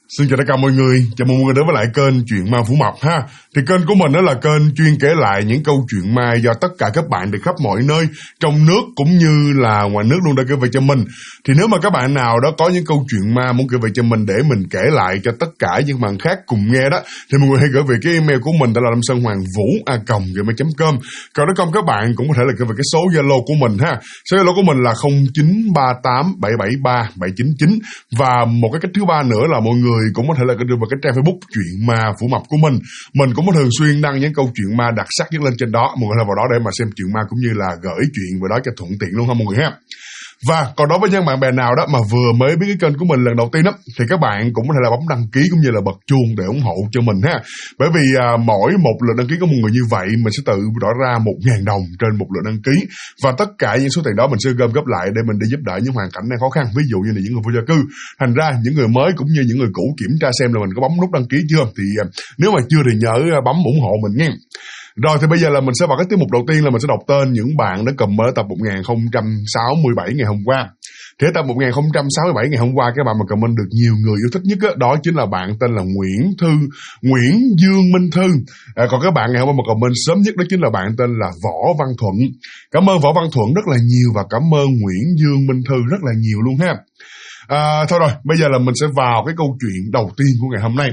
Xin chào tất cả mọi người, chào mừng mọi người đến với lại kênh Chuyện Ma Phủ Mập ha. Thì kênh của mình đó là kênh chuyên kể lại những câu chuyện ma do tất cả các bạn từ khắp mọi nơi, trong nước cũng như là ngoài nước luôn đã kể về cho mình. Thì nếu mà các bạn nào đó có những câu chuyện ma muốn kể về cho mình để mình kể lại cho tất cả những bạn khác cùng nghe đó, thì mọi người hãy gửi về cái email của mình, đó là lamsonhoangvu@gmail.com. Còn nếu không, các bạn cũng có thể là gửi về cái số Zalo của mình ha. Số Zalo của mình là 0938773799. Và một cái cách thứ ba nữa là mọi người cũng có thể là đưa vào cái trang Facebook Chuyện Ma Phủ Mập của mình. Mình cũng có thường xuyên đăng những câu chuyện ma đặc sắc nhất lên trên đó. Mọi người hãy vào đó để mà xem chuyện ma cũng như là gửi chuyện vào đó cho thuận tiện luôn ha mọi người ha. Và còn đối với những bạn bè nào đó mà vừa mới biết cái kênh của mình lần đầu tiên đó, thì các bạn cũng có thể là bấm đăng ký cũng như là bật chuông để ủng hộ cho mình ha. Bởi vì mỗi một lượt đăng ký của mọi người như vậy, mình sẽ tự bỏ ra 1.000 đồng trên một lượt đăng ký. Và tất cả những số tiền đó mình sẽ gom góp lại để mình đi giúp đỡ những hoàn cảnh đang khó khăn. Ví dụ như là những người vô gia cư. Thành ra những người mới cũng như những người cũ kiểm tra xem là mình có bấm nút đăng ký chưa. Thì nếu mà chưa thì nhớ bấm ủng hộ mình nha. Rồi thì bây giờ là mình sẽ vào cái tiết mục đầu tiên, là mình sẽ đọc tên những bạn đã comment ở tập 1067 ngày hôm qua. Thì tập 1067 ngày hôm qua, cái bạn mà comment được nhiều người yêu thích nhất đó chính là bạn tên là Nguyễn Dương Minh Thư. Còn các bạn ngày hôm qua mà comment sớm nhất đó chính là bạn tên là Võ Văn Thuận. Cảm ơn Võ Văn Thuận rất là nhiều và cảm ơn Nguyễn Dương Minh Thư rất là nhiều luôn ha. Thôi rồi, bây giờ là mình sẽ vào cái câu chuyện đầu tiên của ngày hôm nay.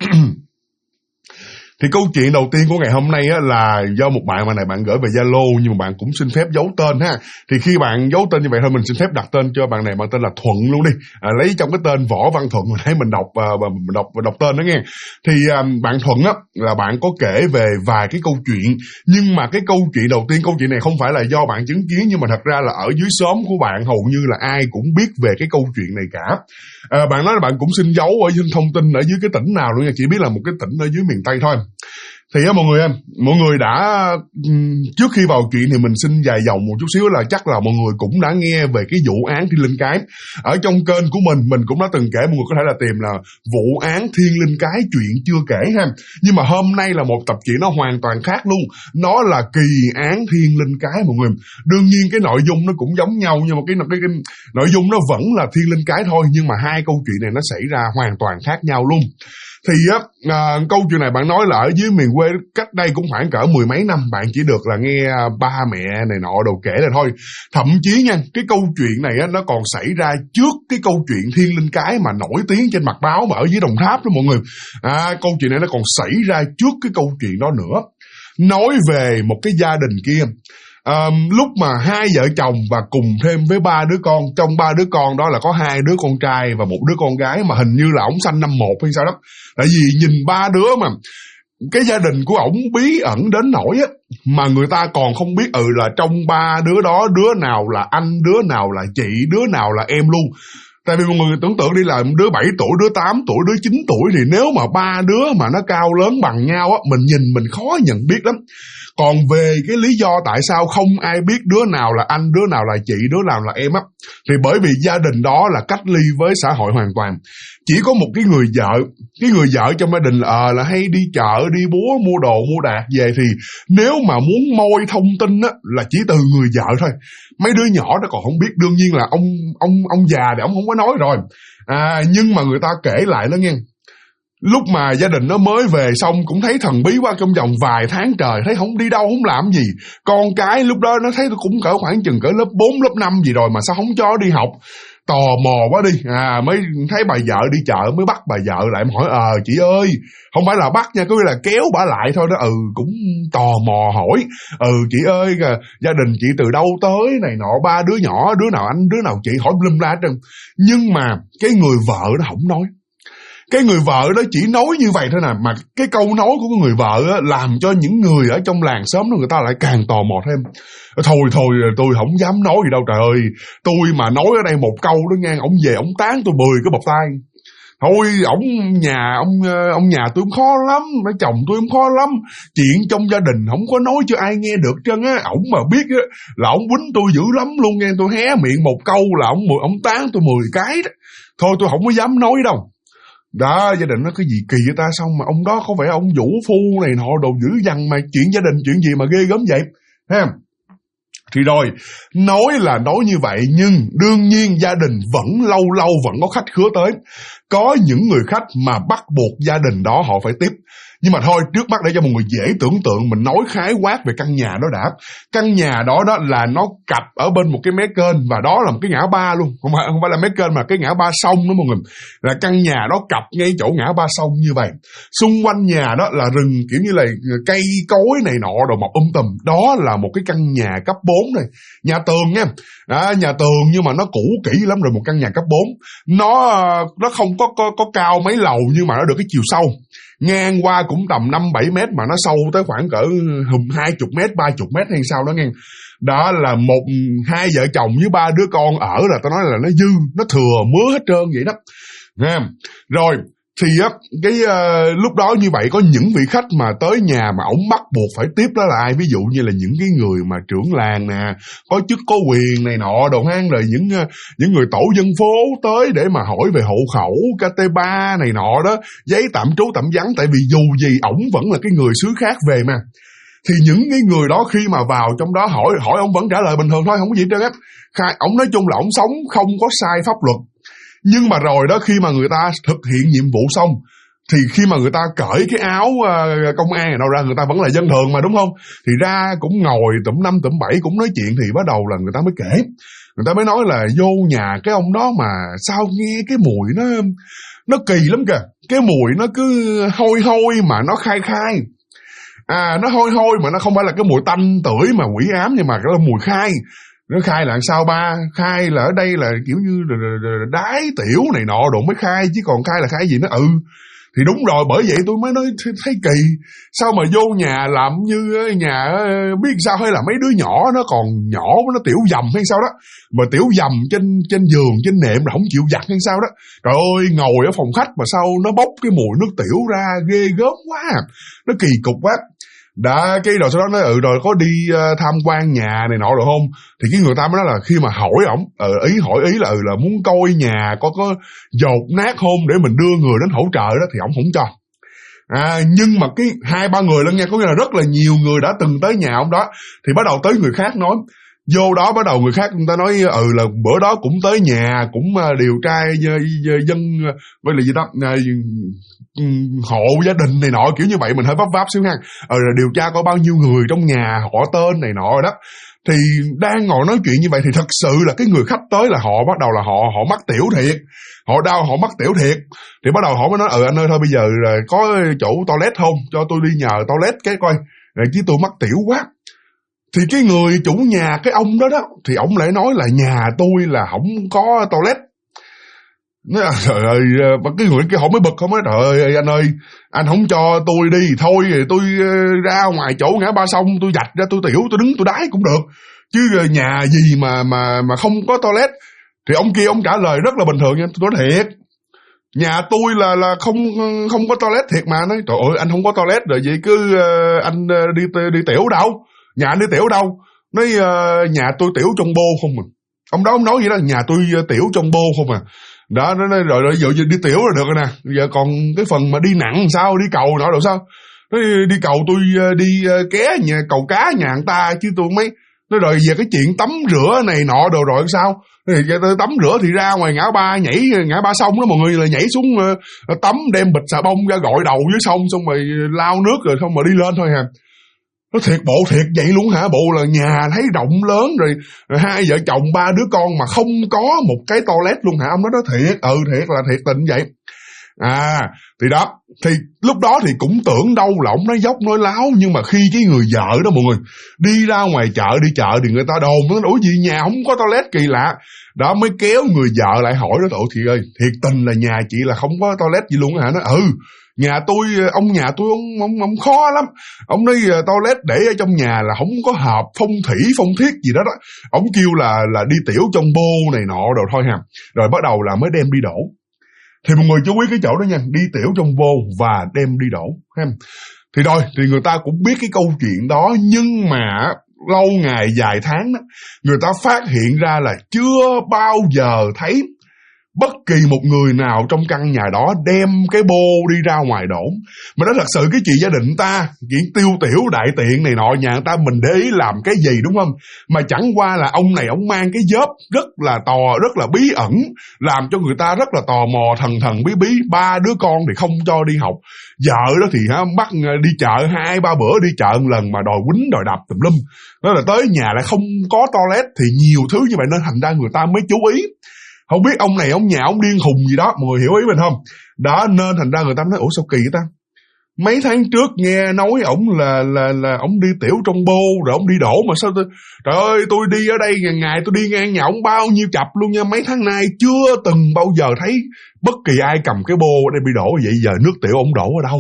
Thì câu chuyện đầu tiên của ngày hôm nay á, là do một bạn mà này bạn gửi về Zalo, nhưng mà bạn cũng xin phép giấu tên ha. Thì khi bạn giấu tên như vậy thôi, mình xin phép đặt tên cho bạn này, bạn tên là Thuận luôn đi. Lấy trong cái tên Võ Văn Thuận mình thấy mình đọc tên đó nghe. Thì bạn Thuận á là bạn có kể về vài cái câu chuyện, nhưng mà cái câu chuyện đầu tiên, câu chuyện này không phải là do bạn chứng kiến, nhưng mà thật ra là ở dưới xóm của bạn hầu như là ai cũng biết về cái câu chuyện này cả. Bạn nói là bạn cũng xin giấu ở trên thông tin ở dưới cái tỉnh nào luôn nha, chỉ biết là một cái tỉnh ở dưới miền Tây thôi. Thì mọi người đã trước khi vào chuyện thì mình xin dài dòng một chút xíu là chắc là mọi người cũng đã nghe về cái vụ án Thiên Linh Cái. Ở trong kênh của mình cũng đã từng kể, mọi người có thể là tìm là vụ án Thiên Linh Cái chuyện chưa kể ha. Nhưng mà hôm nay là một tập truyện nó hoàn toàn khác luôn. Nó là kỳ án Thiên Linh Cái mọi người. Đương nhiên cái nội dung nó cũng giống nhau, nhưng mà cái nội dung nó vẫn là Thiên Linh Cái thôi, nhưng mà hai câu chuyện này nó xảy ra hoàn toàn khác nhau luôn. Thì câu chuyện này bạn nói là ở dưới miền quê cách đây cũng khoảng cỡ 10 mấy năm, bạn chỉ được là nghe ba mẹ này nọ đồ kể là thôi. Thậm chí nha, cái câu chuyện này á, nó còn xảy ra trước cái câu chuyện Thiên Linh Cái mà nổi tiếng trên mặt báo mà ở dưới Đồng Tháp đó mọi người. Câu chuyện này nó còn xảy ra trước cái câu chuyện đó nữa. Nói về một cái gia đình kia. Lúc mà hai vợ chồng và cùng thêm với 3 đứa con, trong 3 đứa con đó là có 2 đứa con trai và 1 đứa con gái, mà hình như là ổng sanh năm 1 hay sao đó. Tại vì nhìn 3 đứa mà cái gia đình của ổng bí ẩn đến nỗi á, mà người ta còn không biết là trong 3 đứa đó đứa nào là anh, đứa nào là chị, đứa nào là em luôn. Tại vì mọi người tưởng tượng đi là đứa 7 tuổi, đứa 8 tuổi, đứa 9 tuổi, thì nếu mà 3 đứa mà nó cao lớn bằng nhau á, mình nhìn mình khó nhận biết lắm. Còn về cái lý do tại sao không ai biết đứa nào là anh, đứa nào là chị, đứa nào là em á, thì bởi vì gia đình đó là cách ly với xã hội hoàn toàn. Chỉ có một cái người vợ trong gia đình là hay đi chợ, đi búa, mua đồ, mua đạc về, thì nếu mà muốn moi thông tin á là chỉ từ người vợ thôi. Mấy đứa nhỏ đó còn không biết, đương nhiên là ông già thì ông không có nói rồi. Nhưng mà người ta kể lại đó nghe. Lúc mà gia đình nó mới về xong cũng thấy thần bí quá, trong vòng vài tháng trời thấy không đi đâu, không làm gì. Con cái lúc đó nó thấy cũng cỡ khoảng chừng cỡ lớp 4, lớp 5 gì rồi mà sao không cho đi học. Tò mò quá đi, mới thấy bà vợ đi chợ mới bắt bà vợ lại, hỏi chị ơi, không phải là bắt nha, cứ là kéo bà lại thôi đó. Cũng tò mò hỏi, chị ơi, gia đình chị từ đâu tới này nọ, 3 đứa nhỏ, đứa nào anh, đứa nào chị, hỏi lum la hết trơn. Nhưng mà cái người vợ đó không nói. Cái người vợ đó chỉ nói như vậy thôi nè, mà cái câu nói của người vợ á, làm cho những người ở trong làng xóm đó người ta lại càng tò mò thêm. Thôi tôi không dám nói gì đâu trời ơi. Tôi mà nói ở đây một câu đó nghe, ổng về ổng tán tôi 10 cái bậc tay. Thôi ông nhà tôi cũng khó lắm, chồng tôi cũng khó lắm. Chuyện trong gia đình không có nói cho ai nghe được trơn á. Ổng mà biết á là ổng quýnh tôi dữ lắm luôn nghe. Tôi hé miệng một câu là ổng tán tôi 10 cái đó. Thôi tôi không có dám nói đâu. Đó, gia đình nó cái gì kỳ vậy ta, xong mà ông đó có vẻ ông vũ phu này nọ đồ dữ dằn, mà chuyện gia đình chuyện gì mà ghê gớm vậy ha. Thì rồi, nói là nói như vậy, nhưng đương nhiên gia đình vẫn lâu lâu vẫn có khách khứa tới. Có những người khách mà bắt buộc gia đình đó họ phải tiếp. Nhưng mà thôi, trước mắt để cho mọi người dễ tưởng tượng, mình nói khái quát về căn nhà đó đã. Căn nhà đó là nó cặp ở bên một cái mé kênh, và đó là một cái ngã ba luôn. Không phải là mé kênh mà cái ngã ba sông đó mọi người. Là căn nhà đó cặp ngay chỗ ngã ba sông như vậy. Xung quanh nhà đó là rừng kiểu như là cây cối này nọ đồ mọc tùm. Đó là một cái căn nhà cấp 4 này. Nhà tường nha. Nhà tường nhưng mà nó cũ kỹ lắm rồi, một căn nhà cấp 4. Nó không có cao mấy lầu, nhưng mà nó được cái chiều sâu. Ngang qua cũng tầm 5-7 mét, mà nó sâu tới khoảng cỡ 20 mét, 30 mét hay sao đó nghe. Đó là hai vợ chồng với 3 đứa con ở, là tao nói là nó dư, nó thừa mứa hết trơn vậy đó. Nghe. Rồi thì lúc đó như vậy có những vị khách mà tới nhà mà ổng bắt buộc phải tiếp đó là ai? Ví dụ như là những cái người mà trưởng làng nè, có chức có quyền này nọ đồ hang, rồi những người tổ dân phố tới để mà hỏi về hộ khẩu, KT3 này nọ đó, giấy tạm trú tạm vắng. Tại vì dù gì ổng vẫn là cái người xứ khác về mà. Thì những cái người đó khi mà vào trong đó hỏi ông vẫn trả lời bình thường thôi, không có gì hết trơn á. Ổng nói chung là ổng sống không có sai pháp luật. Nhưng mà rồi đó, khi mà người ta thực hiện nhiệm vụ xong, thì khi mà người ta cởi cái áo công an này đâu ra, người ta vẫn là dân thường mà, đúng không? Thì ra cũng ngồi tụm 5 tụm 7 cũng nói chuyện, thì bắt đầu là người ta mới kể. Người ta mới nói là vô nhà cái ông đó mà sao nghe cái mùi nó kỳ lắm kìa. Cái mùi nó cứ hôi hôi mà nó khai. Nó hôi hôi mà nó không phải là cái mùi tanh tưởi mà quỷ ám, nhưng mà cái là mùi khai. Nó khai là sao ba? Khai là ở đây là kiểu như đái tiểu này nọ đồ mới khai, chứ còn khai là khai gì? Nó thì đúng rồi, bởi vậy tôi mới nói thấy kỳ. Sao mà vô nhà làm như nhà biết sao, hay là mấy đứa nhỏ nó còn nhỏ nó tiểu dầm hay sao đó, mà tiểu dầm trên giường trên nệm là không chịu giặt hay sao đó. Trời ơi, ngồi ở phòng khách mà sao nó bốc cái mùi nước tiểu ra ghê gớm quá, nó kỳ cục quá. Đã cái rồi sau đó nói rồi có đi tham quan nhà này nọ rồi không? Thì cái người ta mới nói là khi mà hỏi ổng hỏi ý là muốn coi nhà có dột nát không để mình đưa người đến hỗ trợ đó, thì ổng không cho. Nhưng mà cái 2-3 người lên nha, có nghĩa là rất là nhiều người đã từng tới nhà ông đó. Thì bắt đầu tới người khác nói, vô đó bắt đầu người khác người ta nói là bữa đó cũng tới nhà, cũng điều tra dân với là gì đó, hộ gia đình này nọ, kiểu như vậy. Mình hơi vấp xíu ha. Điều tra có bao nhiêu người trong nhà, họ tên này nọ rồi đó. Thì đang ngồi nói chuyện như vậy thì thật sự là cái người khách tới là họ bắt đầu là họ mắc tiểu thiệt. Họ mắc tiểu thiệt. Thì bắt đầu họ mới nói anh ơi thôi bây giờ có chỗ toilet không? Cho tôi đi nhờ toilet cái coi. Chứ tôi mắc tiểu quá. Thì cái người chủ nhà, cái ông đó thì ông lại nói là nhà tôi là không có toilet. Nói trời ơi, cái người kia họ mới bực, không nói trời ơi anh ơi, anh không cho tôi đi thôi, tôi ra ngoài chỗ ngã ba sông tôi vạch ra tôi tiểu, tôi đứng tôi đái cũng được, chứ nhà gì mà không có toilet. Thì ông kia ông trả lời rất là bình thường nha, tôi nói thiệt, nhà tôi là không có toilet thiệt mà. Nói trời ơi anh không có toilet rồi vậy cứ anh đi tiểu đâu? Nhà anh đi tiểu đâu? Nói nhà tôi tiểu trong bô không à. Ông nói vậy đó, nhà tôi tiểu trong bô không à. Đó, nó nói rồi giờ đi tiểu là được rồi nè. Giờ còn cái phần mà đi nặng sao, đi cầu nọ đâu sao? Nói đi cầu tôi đi ké nhà cầu cá nhà người ta chứ tôi mấy. Nói rồi về cái chuyện tắm rửa này nọ đồ rồi sao? Tôi tắm rửa thì ra ngoài ngã ba sông đó mọi người, là nhảy xuống tắm, đem bịch xà bông ra gội đầu dưới sông, xong rồi lau nước rồi không mà đi lên thôi hả? Nó thiệt vậy luôn hả? Bộ là nhà thấy rộng lớn rồi 2 vợ chồng 3 đứa con mà không có một cái toilet luôn hả? Ông nói đó thiệt, thiệt là thiệt tình vậy. Thì đó, thì lúc đó thì cũng tưởng đâu là ông nói dốc nói láo, nhưng mà khi cái người vợ đó mọi người đi ra ngoài đi chợ thì người ta đồn nó ủa gì nhà không có toilet kỳ lạ. Đó mới kéo người vợ lại hỏi đó, chị ơi, thiệt tình là nhà chị là không có toilet gì luôn hả? Nó nhà tôi, ông khó lắm. Ông nói toilet để ở trong nhà là không có hợp phong thủy phong thiết gì đó. Ông kêu là đi tiểu trong bô này nọ rồi thôi ha. Rồi bắt đầu là mới đem đi đổ. Thì mọi người chú ý cái chỗ đó nha, đi tiểu trong bô và đem đi đổ ha. Thì rồi, thì người ta cũng biết cái câu chuyện đó, nhưng mà lâu ngày dài tháng đó, người ta phát hiện ra là chưa bao giờ thấy bất kỳ một người nào trong căn nhà đó đem cái bô đi ra ngoài đổ. Mà đó thật sự cái chuyện gia đình ta, chuyện tiêu tiểu đại tiện này nọ, nhà người ta mình để ý làm cái gì, đúng không? Mà chẳng qua là ông này ông mang cái vóp rất là rất là bí ẩn, làm cho người ta rất là tò mò, thần bí. 3 đứa con thì không cho đi học, vợ đó thì bắt đi chợ 2-3 bữa đi chợ một lần mà đòi quýnh đòi đập tùm lum. Đó là tới nhà lại không có toilet, thì nhiều thứ như vậy nên thành ra người ta mới chú ý. Không biết ông này ông nhà ông điên khùng gì đó, mọi người hiểu ý mình không? Đó nên thành ra người ta nói ủa sao kỳ vậy ta? Mấy tháng trước nghe nói ổng là ổng đi tiểu trong bô rồi ổng đi đổ mà sao trời ơi, tôi đi ở đây ngày tôi đi ngang nhà ổng bao nhiêu chập luôn nha, mấy tháng nay chưa từng bao giờ thấy bất kỳ ai cầm cái bô ở đây bị đổ vậy. Giờ nước tiểu ổng đổ ở đâu?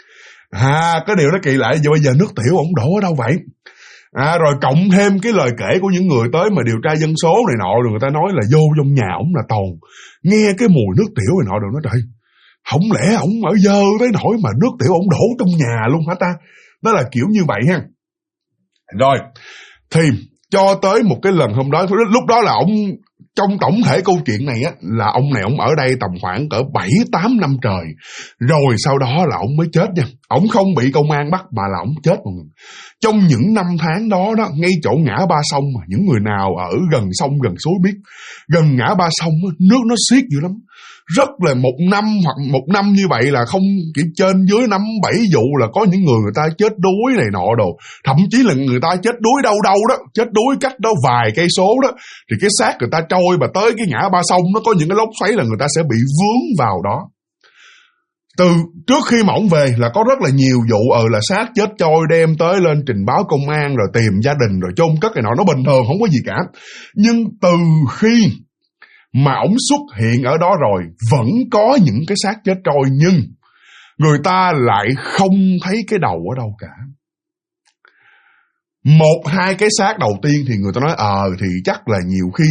Cái điều đó kỳ lạ, giờ bây giờ nước tiểu ổng đổ ở đâu vậy? Rồi cộng thêm cái lời kể của những người tới mà điều tra dân số này nọ, rồi người ta nói là vô trong nhà ổng là toàn nghe cái mùi nước tiểu này nọ, rồi nói trời, không lẽ ổng ở dơ tới nỗi mà nước tiểu ổng đổ trong nhà luôn hả ta? Đó là kiểu như vậy ha. Rồi thì cho tới một cái lần hôm đó, lúc đó là ổng, trong tổng thể câu chuyện này á, là ông này ổng ở đây tầm khoảng cỡ 7-8 năm trời. Rồi sau đó là ổng mới chết nha. Ổng không bị công an bắt mà là ổng chết mọi người. Trong những năm tháng đó, ngay chỗ ngã ba sông, những người nào ở gần sông gần suối biết, gần ngã ba sông nước nó xiết dữ lắm. Rất là một năm như vậy là không kiểu trên dưới 5-7 vụ là có những người ta chết đuối này nọ đồ. Thậm chí là người ta chết đuối đâu đó, chết đuối cách đó vài cây số đó, thì cái xác người ta trôi mà tới cái ngã ba sông nó có những cái lốc xoáy là người ta sẽ bị vướng vào đó. Từ trước khi mà ổng về là có rất là nhiều vụ là xác chết trôi đem tới lên trình báo công an rồi tìm gia đình rồi chôn cất này nọ, nó bình thường không có gì cả. Nhưng từ khi mà ổng xuất hiện ở đó rồi vẫn có những cái xác chết trôi, nhưng người ta lại không thấy cái đầu ở đâu cả. 1-2 cái xác đầu tiên thì người ta nói thì chắc là nhiều khi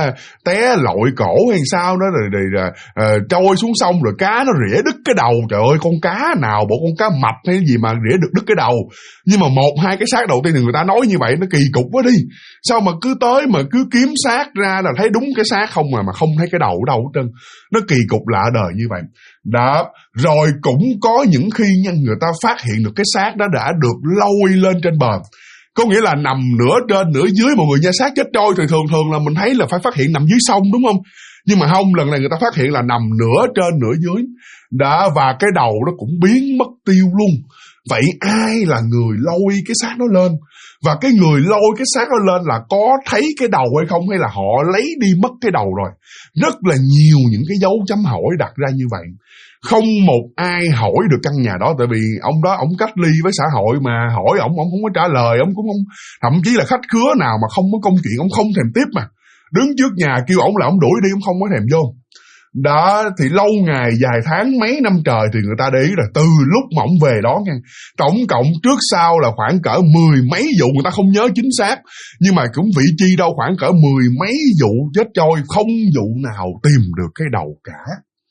té lội cổ hay sao đó rồi trôi xuống sông rồi cá nó rỉa đứt cái đầu. Trời ơi, con cá nào, bộ con cá mập hay gì mà rỉa được đứt cái đầu. Nhưng mà 1-2 cái xác đầu tiên thì người ta nói như vậy nó kỳ cục quá đi. Sao mà cứ tới mà cứ kiếm xác ra là thấy đúng cái xác không mà không thấy cái đầu ở đâu hết trơn. Nó kỳ cục lạ đời như vậy. Đó, rồi cũng có những khi người ta phát hiện được cái xác đó đã được lôi lên trên bờ. Có nghĩa là nằm nửa trên nửa dưới, mọi người nha. Xác chết trôi thì thường là mình thấy là phải phát hiện nằm dưới sông đúng không? Nhưng mà không, lần này người ta phát hiện là nằm nửa trên nửa dưới. Đó, và cái đầu nó cũng biến mất tiêu luôn. Vậy ai là người lôi cái xác nó lên? Và cái người lôi cái xác nó lên là có thấy cái đầu hay không, hay là họ lấy đi mất cái đầu rồi? Rất là nhiều những cái dấu chấm hỏi đặt ra như vậy. Không một ai hỏi được căn nhà đó, tại vì ông đó ông cách ly với xã hội mà hỏi ông không có trả lời, ông cũng không, thậm chí là khách khứa nào mà không có công chuyện ông không thèm tiếp mà. Đứng trước nhà kêu ổng là ổng đuổi đi, ông không có thèm vô. Đó, thì lâu ngày vài tháng mấy năm trời thì người ta để ý là từ lúc mà ổng về đó nha, tổng cộng trước sau là khoảng cỡ 10 mấy vụ, người ta không nhớ chính xác, nhưng mà cũng vị chi đâu khoảng cỡ 10 mấy vụ chết trôi, không vụ nào tìm được cái đầu cả.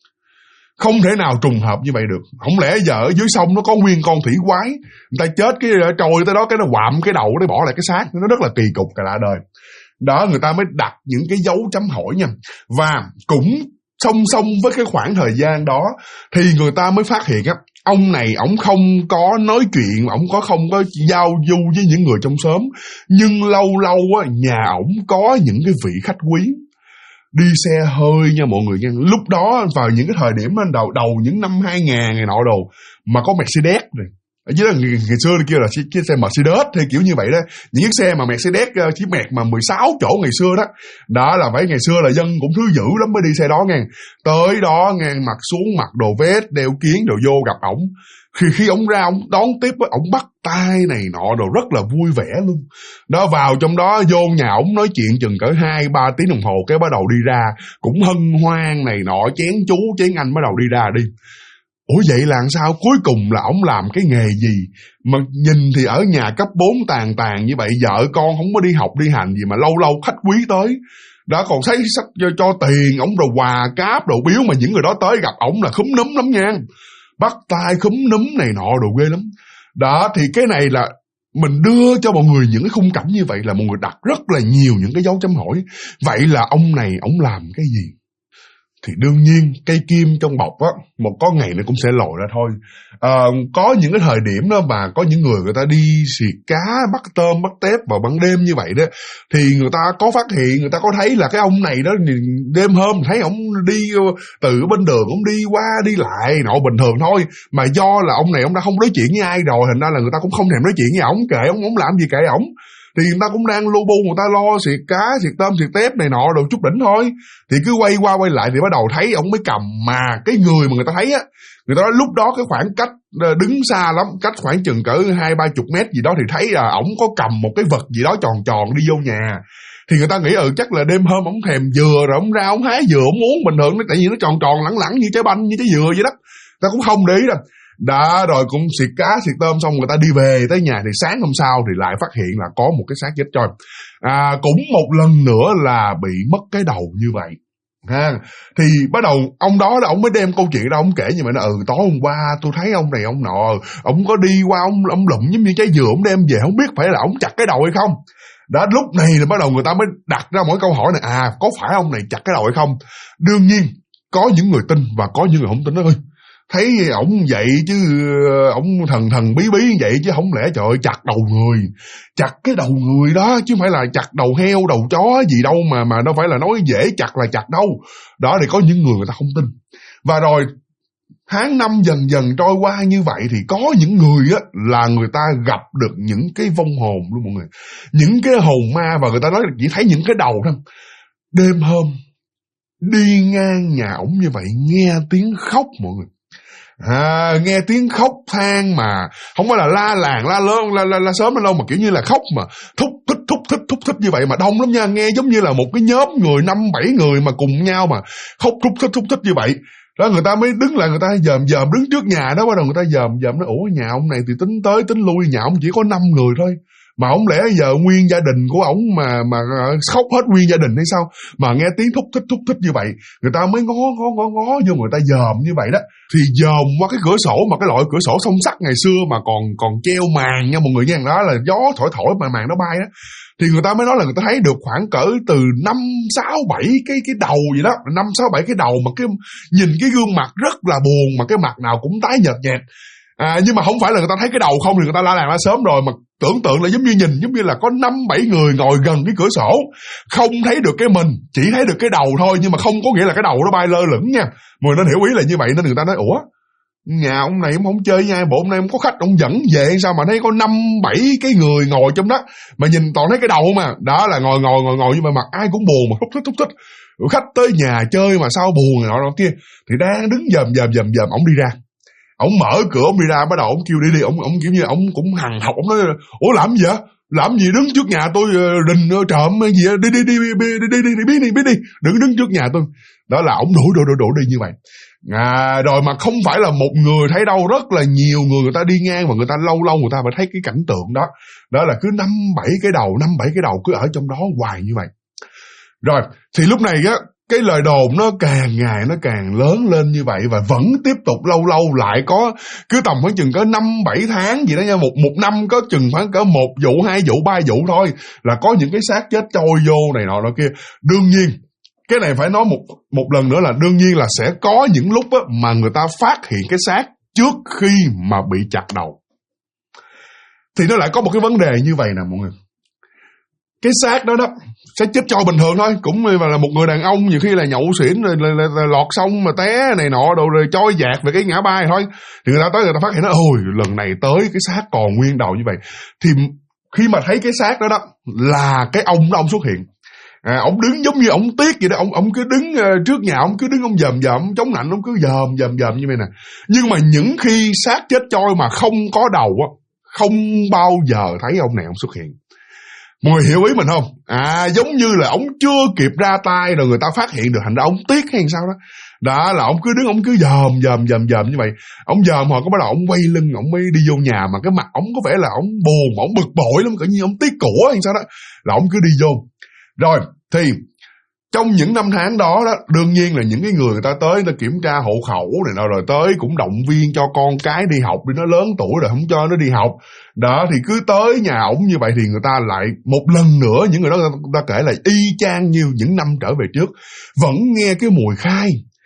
Không thể nào trùng hợp như vậy được. Không lẽ giờ ở dưới sông nó có nguyên con thủy quái, người ta chết cái trôi tới đó cái nó quạm cái đầu để bỏ lại cái xác, nó rất là kỳ cục cả lạ đời. Đó, người ta mới đặt những cái dấu chấm hỏi nha. Và cũng song song với cái khoảng thời gian đó thì người ta mới phát hiện ông này ổng không có nói chuyện, ổng không có giao du với những người trong xóm, nhưng lâu lâu nhà ổng có những cái vị khách quý đi xe hơi nha mọi người nha. Lúc đó vào những cái thời điểm đầu những năm 2000 này nọ đồ mà có Mercedes rồi. Ở dưới đó ngày xưa kêu là chiếc xe Mercedes hay kiểu như vậy đó. Những chiếc xe mà Mercedes chiếc Merc mà 16 chỗ ngày xưa đó. Đó là phải ngày xưa là dân cũng thứ dữ lắm mới đi xe đó nghe. Tới đó nghe mặc xuống mặc đồ vest, đeo kiến rồi vô gặp ổng. Khi ổng ra ổng đón tiếp á, ổng bắt tay này nọ đồ rất là vui vẻ luôn. Đó, vào trong đó vô nhà ổng nói chuyện chừng cỡ 2-3 tiếng đồng hồ cái bắt đầu đi ra, cũng hân hoan này nọ, chén chú chén anh bắt đầu đi ra đi. Ủa vậy là sao? Cuối cùng là ổng làm cái nghề gì mà nhìn thì ở nhà cấp 4 tàn như vậy, vợ con không có đi học đi hành gì mà lâu lâu khách quý tới. Đã còn thấy sách cho tiền ổng rồi quà cáp đồ biếu, mà những người đó tới gặp ổng là khúm núm lắm nha. Bắt tay khúm núm này nọ đồ ghê lắm. Đó, thì cái này là mình đưa cho mọi người những cái khung cảnh như vậy là mọi người đặt rất là nhiều những cái dấu chấm hỏi. Vậy là ông này ổng làm cái gì? thì đương nhiên cây kim trong bọc á, có ngày nó cũng sẽ lòi ra thôi. Có những cái thời điểm đó mà có những người ta đi xiệt cá, bắt tôm, bắt tép vào ban đêm như vậy đó, thì người ta có phát hiện, người ta có thấy là cái ông này đó, đêm hôm thấy ổng đi từ bên đường, ổng đi qua đi lại nọ bình thường thôi, mà do là ông này ông đã không nói chuyện với ai rồi, thành ra là người ta cũng không thèm nói chuyện với ổng, kệ ổng làm gì kệ ổng. Thì người ta cũng đang lu bu, người ta lo xiệt cá, xiệt tôm, xiệt tép này nọ đồ chút đỉnh thôi. Thì cứ quay qua quay lại thì bắt đầu thấy ổng mới cầm, mà cái người mà người ta thấy á, người ta nói lúc đó cái khoảng cách đứng xa lắm, cách khoảng chừng cỡ 20-30 mét gì đó, thì thấy là ổng có cầm một cái vật gì đó tròn tròn đi vô nhà. Thì người ta nghĩ chắc là đêm hôm ổng thèm dừa rồi ổng ra ổng hái dừa ổng uống bình thường, tại vì nó tròn tròn lẳng lẳng như trái banh, như trái dừa vậy đó. Ta cũng không để ý đâu. Đã rồi cũng xiệt cá xiệt tôm xong người ta đi về tới nhà, thì sáng hôm sau thì lại phát hiện là có một cái xác chết trôi. Cũng một lần nữa là bị mất cái đầu như vậy. Thì bắt đầu ông đó là ông mới đem câu chuyện đó ông kể như vậy, nó tối hôm qua tôi thấy ông này ông nọ, ông có đi qua ông lụm giống như trái dừa, ông đem về không biết phải là ông chặt cái đầu hay không. Đó, lúc này là bắt đầu người ta mới đặt ra mỗi câu hỏi này, có phải ông này chặt cái đầu hay không. Đương nhiên có những người tin và có những người không tin đó thôi. Thấy ổng vậy chứ, ổng thần bí vậy chứ không lẽ trời ơi, chặt đầu người, chặt cái đầu người đó chứ không phải là chặt đầu heo, đầu chó gì đâu mà đâu phải là nói dễ chặt là chặt đâu. Đó, thì có những người ta không tin. Và rồi tháng năm dần dần trôi qua như vậy thì có những người á là người ta gặp được những cái vong hồn luôn mọi người, những cái hồn ma, và người ta nói là chỉ thấy những cái đầu thôi. Đêm hôm đi ngang nhà ổng như vậy nghe tiếng khóc mọi người. Nghe tiếng khóc than mà không phải là la làng la lớn la sớm lên đâu, mà kiểu như là khóc mà thúc thích như vậy mà đông lắm nha, nghe giống như là một cái nhóm người 5-7 người mà cùng nhau mà khóc thúc thích như vậy đó. Người ta mới đứng lại, người ta dòm đứng trước nhà đó, bắt đầu người ta dòm nói ủa nhà ông này thì tính tới tính lui, nhà ông chỉ có 5 người thôi mà không lẽ giờ nguyên gia đình của ổng mà khóc hết nguyên gia đình hay sao, mà nghe tiếng thúc thích như vậy. Người ta mới ngó vô, người ta dòm như vậy đó, thì dòm qua cái cửa sổ, mà cái loại cửa sổ song sắt ngày xưa mà còn treo màn nha mọi người nha, đó là gió thổi mà màn nó bay đó. Thì người ta mới nói là người ta thấy được khoảng cỡ từ 5-6-7 cái đầu gì đó, 5-6-7 cái đầu, mà cái nhìn cái gương mặt rất là buồn, mà cái mặt nào cũng tái nhợt nhạt. Nhưng mà không phải là người ta thấy cái đầu không thì người ta la làng la sớm rồi, mà tưởng tượng là giống như là có 5-7 người ngồi gần cái cửa sổ, không thấy được cái mình, chỉ thấy được cái đầu thôi, nhưng mà không có nghĩa là cái đầu nó bay lơ lửng nha. Mọi người nên hiểu ý là như vậy, nên người ta nói ủa nhà ông này không chơi với ai, bộ hôm nay không có khách ông dẫn về hay sao mà thấy có 5-7 cái người ngồi trong đó, mà nhìn toàn thấy cái đầu mà. Đó là ngồi nhưng mà mặt ai cũng buồn mà thúc thích. Khách tới nhà chơi mà sao buồn này nọ kia, thì đang đứng dòm ổng đi ra. Ông mở cửa ông đi ra, bắt đầu ông kêu đi, ông kiểu như ông cũng hằn học, ông nói ủa làm gì vậy, làm gì đứng trước nhà tôi rình trộm gì vậy? Đi biết đi, đừng đứng trước nhà tôi. Đó là ông đuổi đi như vậy. Rồi mà không phải là một người thấy đâu, rất là nhiều người ta đi ngang, và người ta lâu người ta phải thấy cái cảnh tượng đó. Đó là cứ 5-7 cái đầu cứ ở trong đó hoài như vậy. Rồi thì lúc này á, cái lời đồn nó càng ngày nó càng lớn lên như vậy, và vẫn tiếp tục lâu lại có cứ tầm khoảng chừng có 5-7 tháng gì đó nha, một năm có chừng khoảng cỡ 1 vụ 2 vụ 3 vụ thôi là có những cái xác chết trôi vô này nọ kia. Đương nhiên cái này phải nói một lần nữa là đương nhiên là sẽ có những lúc á, mà người ta phát hiện cái xác trước khi mà bị chặt đầu. Thì nó lại có một cái vấn đề như vậy nè mọi người. Cái xác đó sẽ chết trôi bình thường thôi, cũng là một người đàn ông nhiều khi là nhậu xỉn rồi là lọt sông mà té này nọ đồ rồi trôi dạt về cái ngã ba thôi. Thì người ta tới người ta phát hiện ôi lần này tới cái xác còn nguyên đầu như vậy. Thì khi mà thấy cái xác đó là cái ông đó ông xuất hiện. Ông đứng giống như ông tiếc vậy đó, ông cứ đứng trước nhà, ông cứ đứng ông dòm chống nạnh, ông cứ dòm như vậy nè. Nhưng mà những khi xác chết trôi mà không có đầu á, không bao giờ thấy ông này ông xuất hiện. Mọi người hiểu ý mình không? Giống như là ông chưa kịp ra tay rồi người ta phát hiện được, thành ra ông tiếc hay sao đó. Đó là ông cứ đứng, ông cứ dòm như vậy. Ông dòm hồi có bắt đầu ông quay lưng, ông mới đi vô nhà, mà cái mặt ông có vẻ là ông buồn, ông bực bội lắm, tự nhiên ông tiếc của hay sao đó. Là ông cứ đi vô. Rồi thì trong những năm tháng đó, đương nhiên là những cái người ta tới, người ta kiểm tra hộ khẩu này nọ, rồi tới cũng động viên cho con cái đi học, đi nó lớn tuổi rồi không cho nó đi học. Đó thì cứ tới nhà ổng như vậy thì người ta lại một lần nữa, những người đó người ta kể là y chang như những năm trở về trước, vẫn nghe cái mùi khai,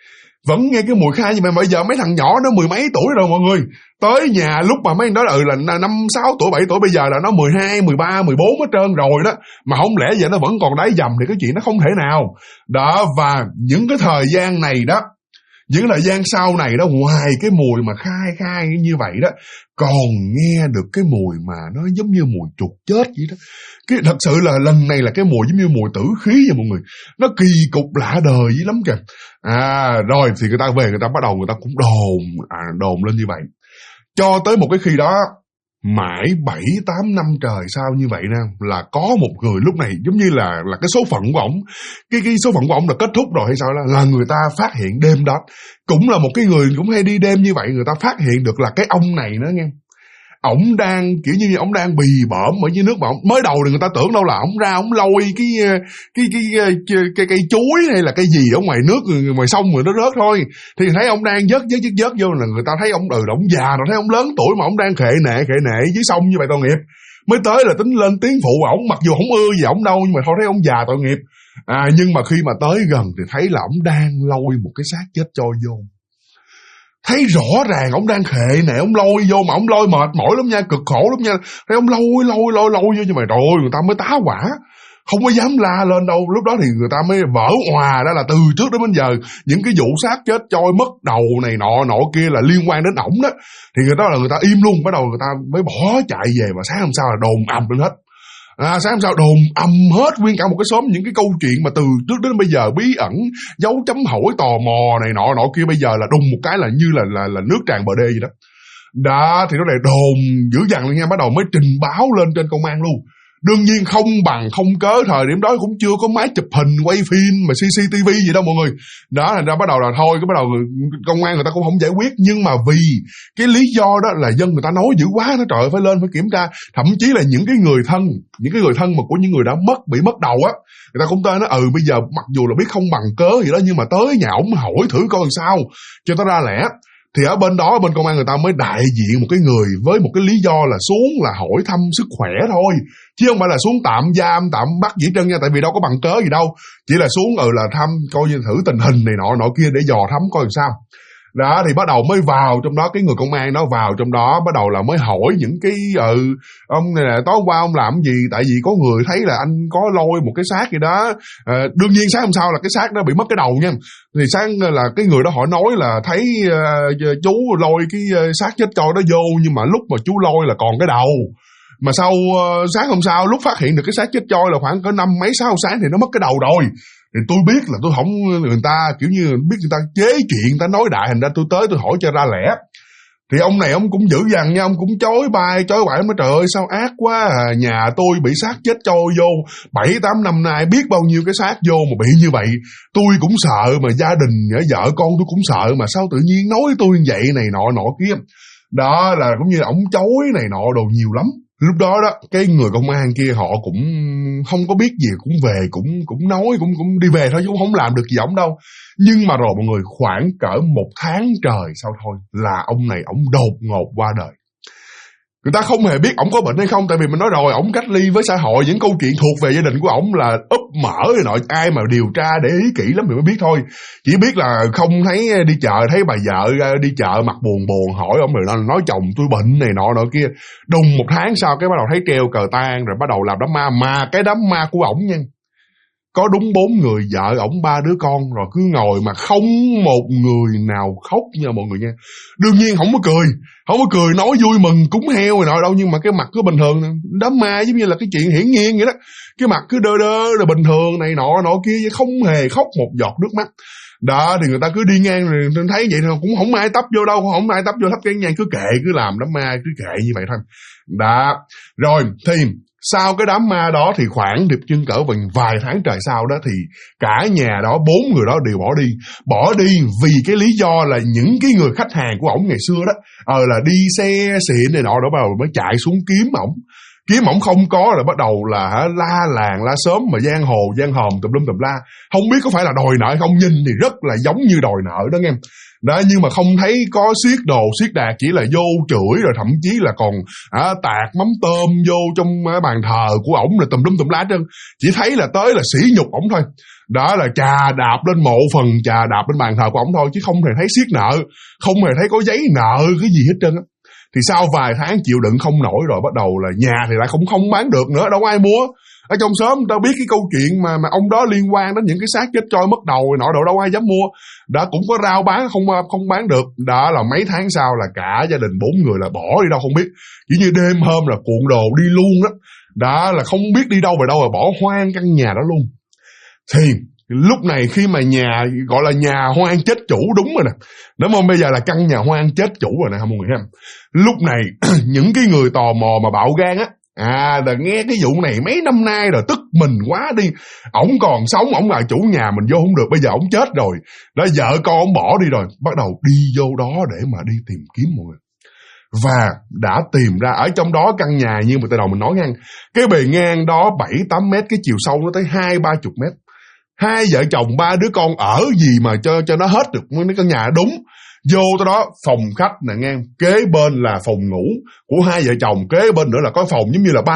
vẫn nghe cái mùi khai. Nhưng mà bây giờ mấy thằng nhỏ nó 10 mấy tuổi rồi mọi người, tới nhà lúc mà mấy thằng đó là 5, 6 tuổi, 7 tuổi, bây giờ là nó 12, 13, 14 hết trơn rồi đó. Mà không lẽ giờ nó vẫn còn đáy dầm thì cái chuyện nó không thể nào. Đó, và những cái thời gian này đó, những thời gian sau này đó, ngoài cái mùi mà khai như vậy đó, còn nghe được cái mùi mà nó giống như mùi chuột chết vậy đó. Cái thật sự là lần này là cái mùi giống như mùi tử khí vậy mọi người. Nó kỳ cục lạ đời dữ lắm kìa. Rồi thì người ta về, người ta bắt đầu người ta cũng đồn lên như vậy. Cho tới một cái khi đó, mãi 7-8 năm trời sau như vậy nè, là có một người lúc này giống như là cái số phận của ổng, cái số phận của ổng là kết thúc rồi hay sao đó, là người ta phát hiện đêm đó, cũng là một cái người cũng hay đi đêm như vậy, người ta phát hiện được là cái ông này nữa nghe. Ổng đang kiểu như ổng đang bì bõm ở dưới nước, mà mới đầu thì người ta tưởng đâu là ổng ra ổng lôi cái cây chuối hay là cái gì ở ngoài nước, ngoài sông rồi nó rớt thôi. Thì thấy ổng đang vớt vô, là người ta thấy ổng ổng già rồi, thấy ổng lớn tuổi mà ổng đang khệ nệ dưới sông như vậy, tội nghiệp. Mới tới là tính lên tiếng phụ ổng, mặc dù không ưa gì ổng đâu, nhưng mà thôi thấy ổng già tội nghiệp. Nhưng mà khi mà tới gần thì thấy là ổng đang lôi một cái xác chết trôi vô. Thấy rõ ràng ổng đang khệ nè, ổng lôi vô mà ổng lôi mệt mỏi lắm nha, cực khổ lắm nha. Thấy ổng lôi vô, nhưng mà trời ơi, người ta mới tá hỏa, không có dám la lên đâu. Lúc đó thì người ta mới vỡ òa ra là từ trước đến bây giờ những cái vụ xác chết trôi mất đầu này nọ kia là liên quan đến ổng đó. Thì người ta im luôn, bắt đầu người ta mới bỏ chạy về, và sáng hôm sau là đồn ầm lên hết. Sáng hôm sau đồn ầm hết nguyên cả một cái xóm những cái câu chuyện mà từ trước đến bây giờ bí ẩn, dấu chấm hỏi, tò mò này nọ kia, bây giờ là đùng một cái là như là nước tràn bờ đê gì đó. Đó thì nó lại đồn dữ dằn lên nha, bắt đầu mới trình báo lên trên công an luôn. Đương nhiên không bằng không cớ, thời điểm đó cũng chưa có máy chụp hình quay phim mà CCTV gì đâu mọi người. Đó thành ra bắt đầu là thôi, cái bắt đầu công an người ta cũng không giải quyết. Nhưng mà vì cái lý do đó là dân người ta nói dữ quá, nó trời ơi, phải lên phải kiểm tra. Thậm chí là những cái người thân mà của những người đã bị mất đầu á, người ta cũng tới nói bây giờ mặc dù là biết không bằng cớ gì đó, nhưng mà tới nhà ổng hỏi thử coi làm sao cho nó ra lẽ. Thì ở bên đó, bên công an người ta mới đại diện một cái người với một cái lý do là xuống là hỏi thăm sức khỏe thôi, chứ không phải là xuống tạm giam, tạm bắt gì hết trơn nha, tại vì đâu có bằng cớ gì đâu. Chỉ là xuống là thăm coi như thử tình hình này nọ kia để dò thăm coi làm sao. Đó thì bắt đầu mới vào trong đó, cái người công an đó vào trong đó bắt đầu là mới hỏi những cái ông này là tối qua ông làm gì, tại vì có người thấy là anh có lôi một cái xác gì đó. Đương nhiên sáng hôm sau là cái xác nó bị mất cái đầu nha. Thì sáng là cái người đó họ nói là thấy chú lôi cái xác chết trôi đó vô, nhưng mà lúc mà chú lôi là còn cái đầu. Mà sau sáng hôm sau lúc phát hiện được cái xác chết trôi là khoảng cỡ 5 mấy 6 sáng thì nó mất cái đầu rồi. Thì tôi biết là tôi không, người ta kiểu như biết người ta chế chuyện, người ta nói đại, thành ra tôi tới tôi hỏi cho ra lẽ. Thì ông này ông cũng dữ dằn nha, ông cũng chối bại, ông nói trời ơi sao ác quá nhà tôi bị xác chết trôi vô 7-8 năm nay, biết bao nhiêu cái xác vô mà bị như vậy. Tôi cũng sợ, mà gia đình vợ con tôi cũng sợ, mà sao tự nhiên nói tôi như vậy này nọ kia. Đó là cũng như là ông chối này nọ đồ nhiều lắm. Lúc đó đó, cái người công an kia họ cũng không có biết gì, cũng về, cũng nói, cũng đi về thôi chứ cũng không làm được gì ổng đâu. Nhưng mà rồi mọi người, khoảng cỡ 1 tháng trời sau thôi là ông này ổng đột ngột qua đời. Người ta không hề biết ổng có bệnh hay không, tại vì mình nói rồi, ổng cách ly với xã hội, những câu chuyện thuộc về gia đình của ổng là úp mở rồi nọ, ai mà điều tra để ý kỹ lắm thì mới biết thôi. Chỉ biết là không thấy đi chợ, thấy bà vợ đi chợ mặt buồn hỏi ổng rồi nói chồng tôi bệnh này nọ kia. Đùng 1 tháng sau cái bắt đầu thấy treo cờ tang, rồi bắt đầu làm đám ma. Mà cái đám ma của ổng nha, có đúng 4 người, vợ ổng 3 đứa con, rồi cứ ngồi mà không một người nào khóc nha mọi người nha. Đương nhiên không có cười nói vui mừng cúng heo rồi nọ đâu, nhưng mà cái mặt cứ bình thường. Đám ma giống như là cái chuyện hiển nhiên vậy đó, cái mặt cứ đơ rồi bình thường này nọ kia, không hề khóc một giọt nước mắt. Đó thì người ta cứ đi ngang rồi thấy vậy thôi, cũng không ai tấp vô đâu, không ai tấp vô thắp cái nhang, cứ kệ, cứ làm đám ma cứ kệ như vậy thôi. Đó rồi thì sau cái đám ma đó thì khoảng điệp chân cỡ vài tháng trời sau đó thì cả nhà đó 4 người đó đều bỏ đi vì cái lý do là những cái người khách hàng của ổng ngày xưa đó là đi xe xịn này nọ đó, bắt đầu mới chạy xuống kiếm ổng không có, rồi bắt đầu là la làng la xóm mà giang hồ giang hòm tùm lum tùm la, không biết có phải là đòi nợ hay không, nhìn thì rất là giống như đòi nợ đó nghe. Đó, nhưng mà không thấy có xiết đồ xiết đạc, chỉ là vô chửi, rồi thậm chí là còn tạt mắm tôm vô trong bàn thờ của ổng là tùm lum tùm la trơn, chỉ thấy là tới là sỉ nhục ổng thôi. Đó là chà đạp lên mộ phần, chà đạp lên bàn thờ của ổng thôi, chứ không hề thấy siết nợ, không hề thấy có giấy nợ cái gì hết trơn á. Thì sau vài tháng chịu đựng không nổi rồi bắt đầu là nhà thì lại không bán được nữa, đâu có ai mua. Ở trong xóm tao biết cái câu chuyện mà ông đó liên quan đến những cái xác chết trôi mất đầu rồi nọ, đâu ai dám mua. Đã cũng có rao bán không bán được. Đó là mấy tháng sau là cả gia đình 4 người là bỏ đi đâu không biết. Chỉ như đêm hôm là cuộn đồ đi luôn đó. Đó là không biết đi đâu về đâu, rồi bỏ hoang căn nhà đó luôn. Thì lúc này khi mà nhà gọi là nhà hoang chết chủ đúng rồi nè. Đúng không? Bây giờ là căn nhà hoang chết chủ rồi nè mọi người ha. Lúc này những cái người tò mò mà bạo gan á, là nghe cái vụ này mấy năm nay rồi tức mình quá đi. Ổng còn sống, ổng là chủ nhà, mình vô không được, bây giờ ổng chết rồi. Đó, vợ con ổng bỏ đi rồi, bắt đầu đi vô đó để mà đi tìm kiếm mọi người. Và đã tìm ra ở trong đó căn nhà như mà từ đầu mình nói ngang, cái bề ngang đó 7-8 mét, cái chiều sâu nó tới 20-30 mét. 2 vợ chồng 3 đứa con ở gì mà cho nó hết được mấy căn nhà đúng. Vô tới đó phòng khách nè ngang, kế bên là phòng ngủ của 2 vợ chồng, kế bên nữa là có phòng giống như là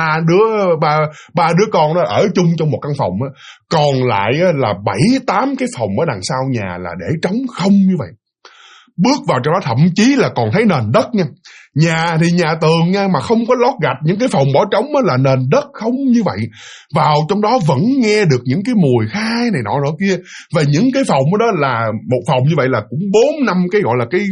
ba đứa con đó ở chung trong một căn phòng á. Còn lại là 7-8 cái phòng ở đằng sau nhà là để trống không như vậy. Bước vào trong đó thậm chí là còn thấy nền đất nha. Nhà thì nhà tường nha, mà không có lót gạch, những cái phòng bỏ trống là nền đất không như vậy. Vào trong đó vẫn nghe được những cái mùi khai này nọ kia. Và những cái phòng đó là một phòng như vậy là cũng 4-5 cái gọi là cái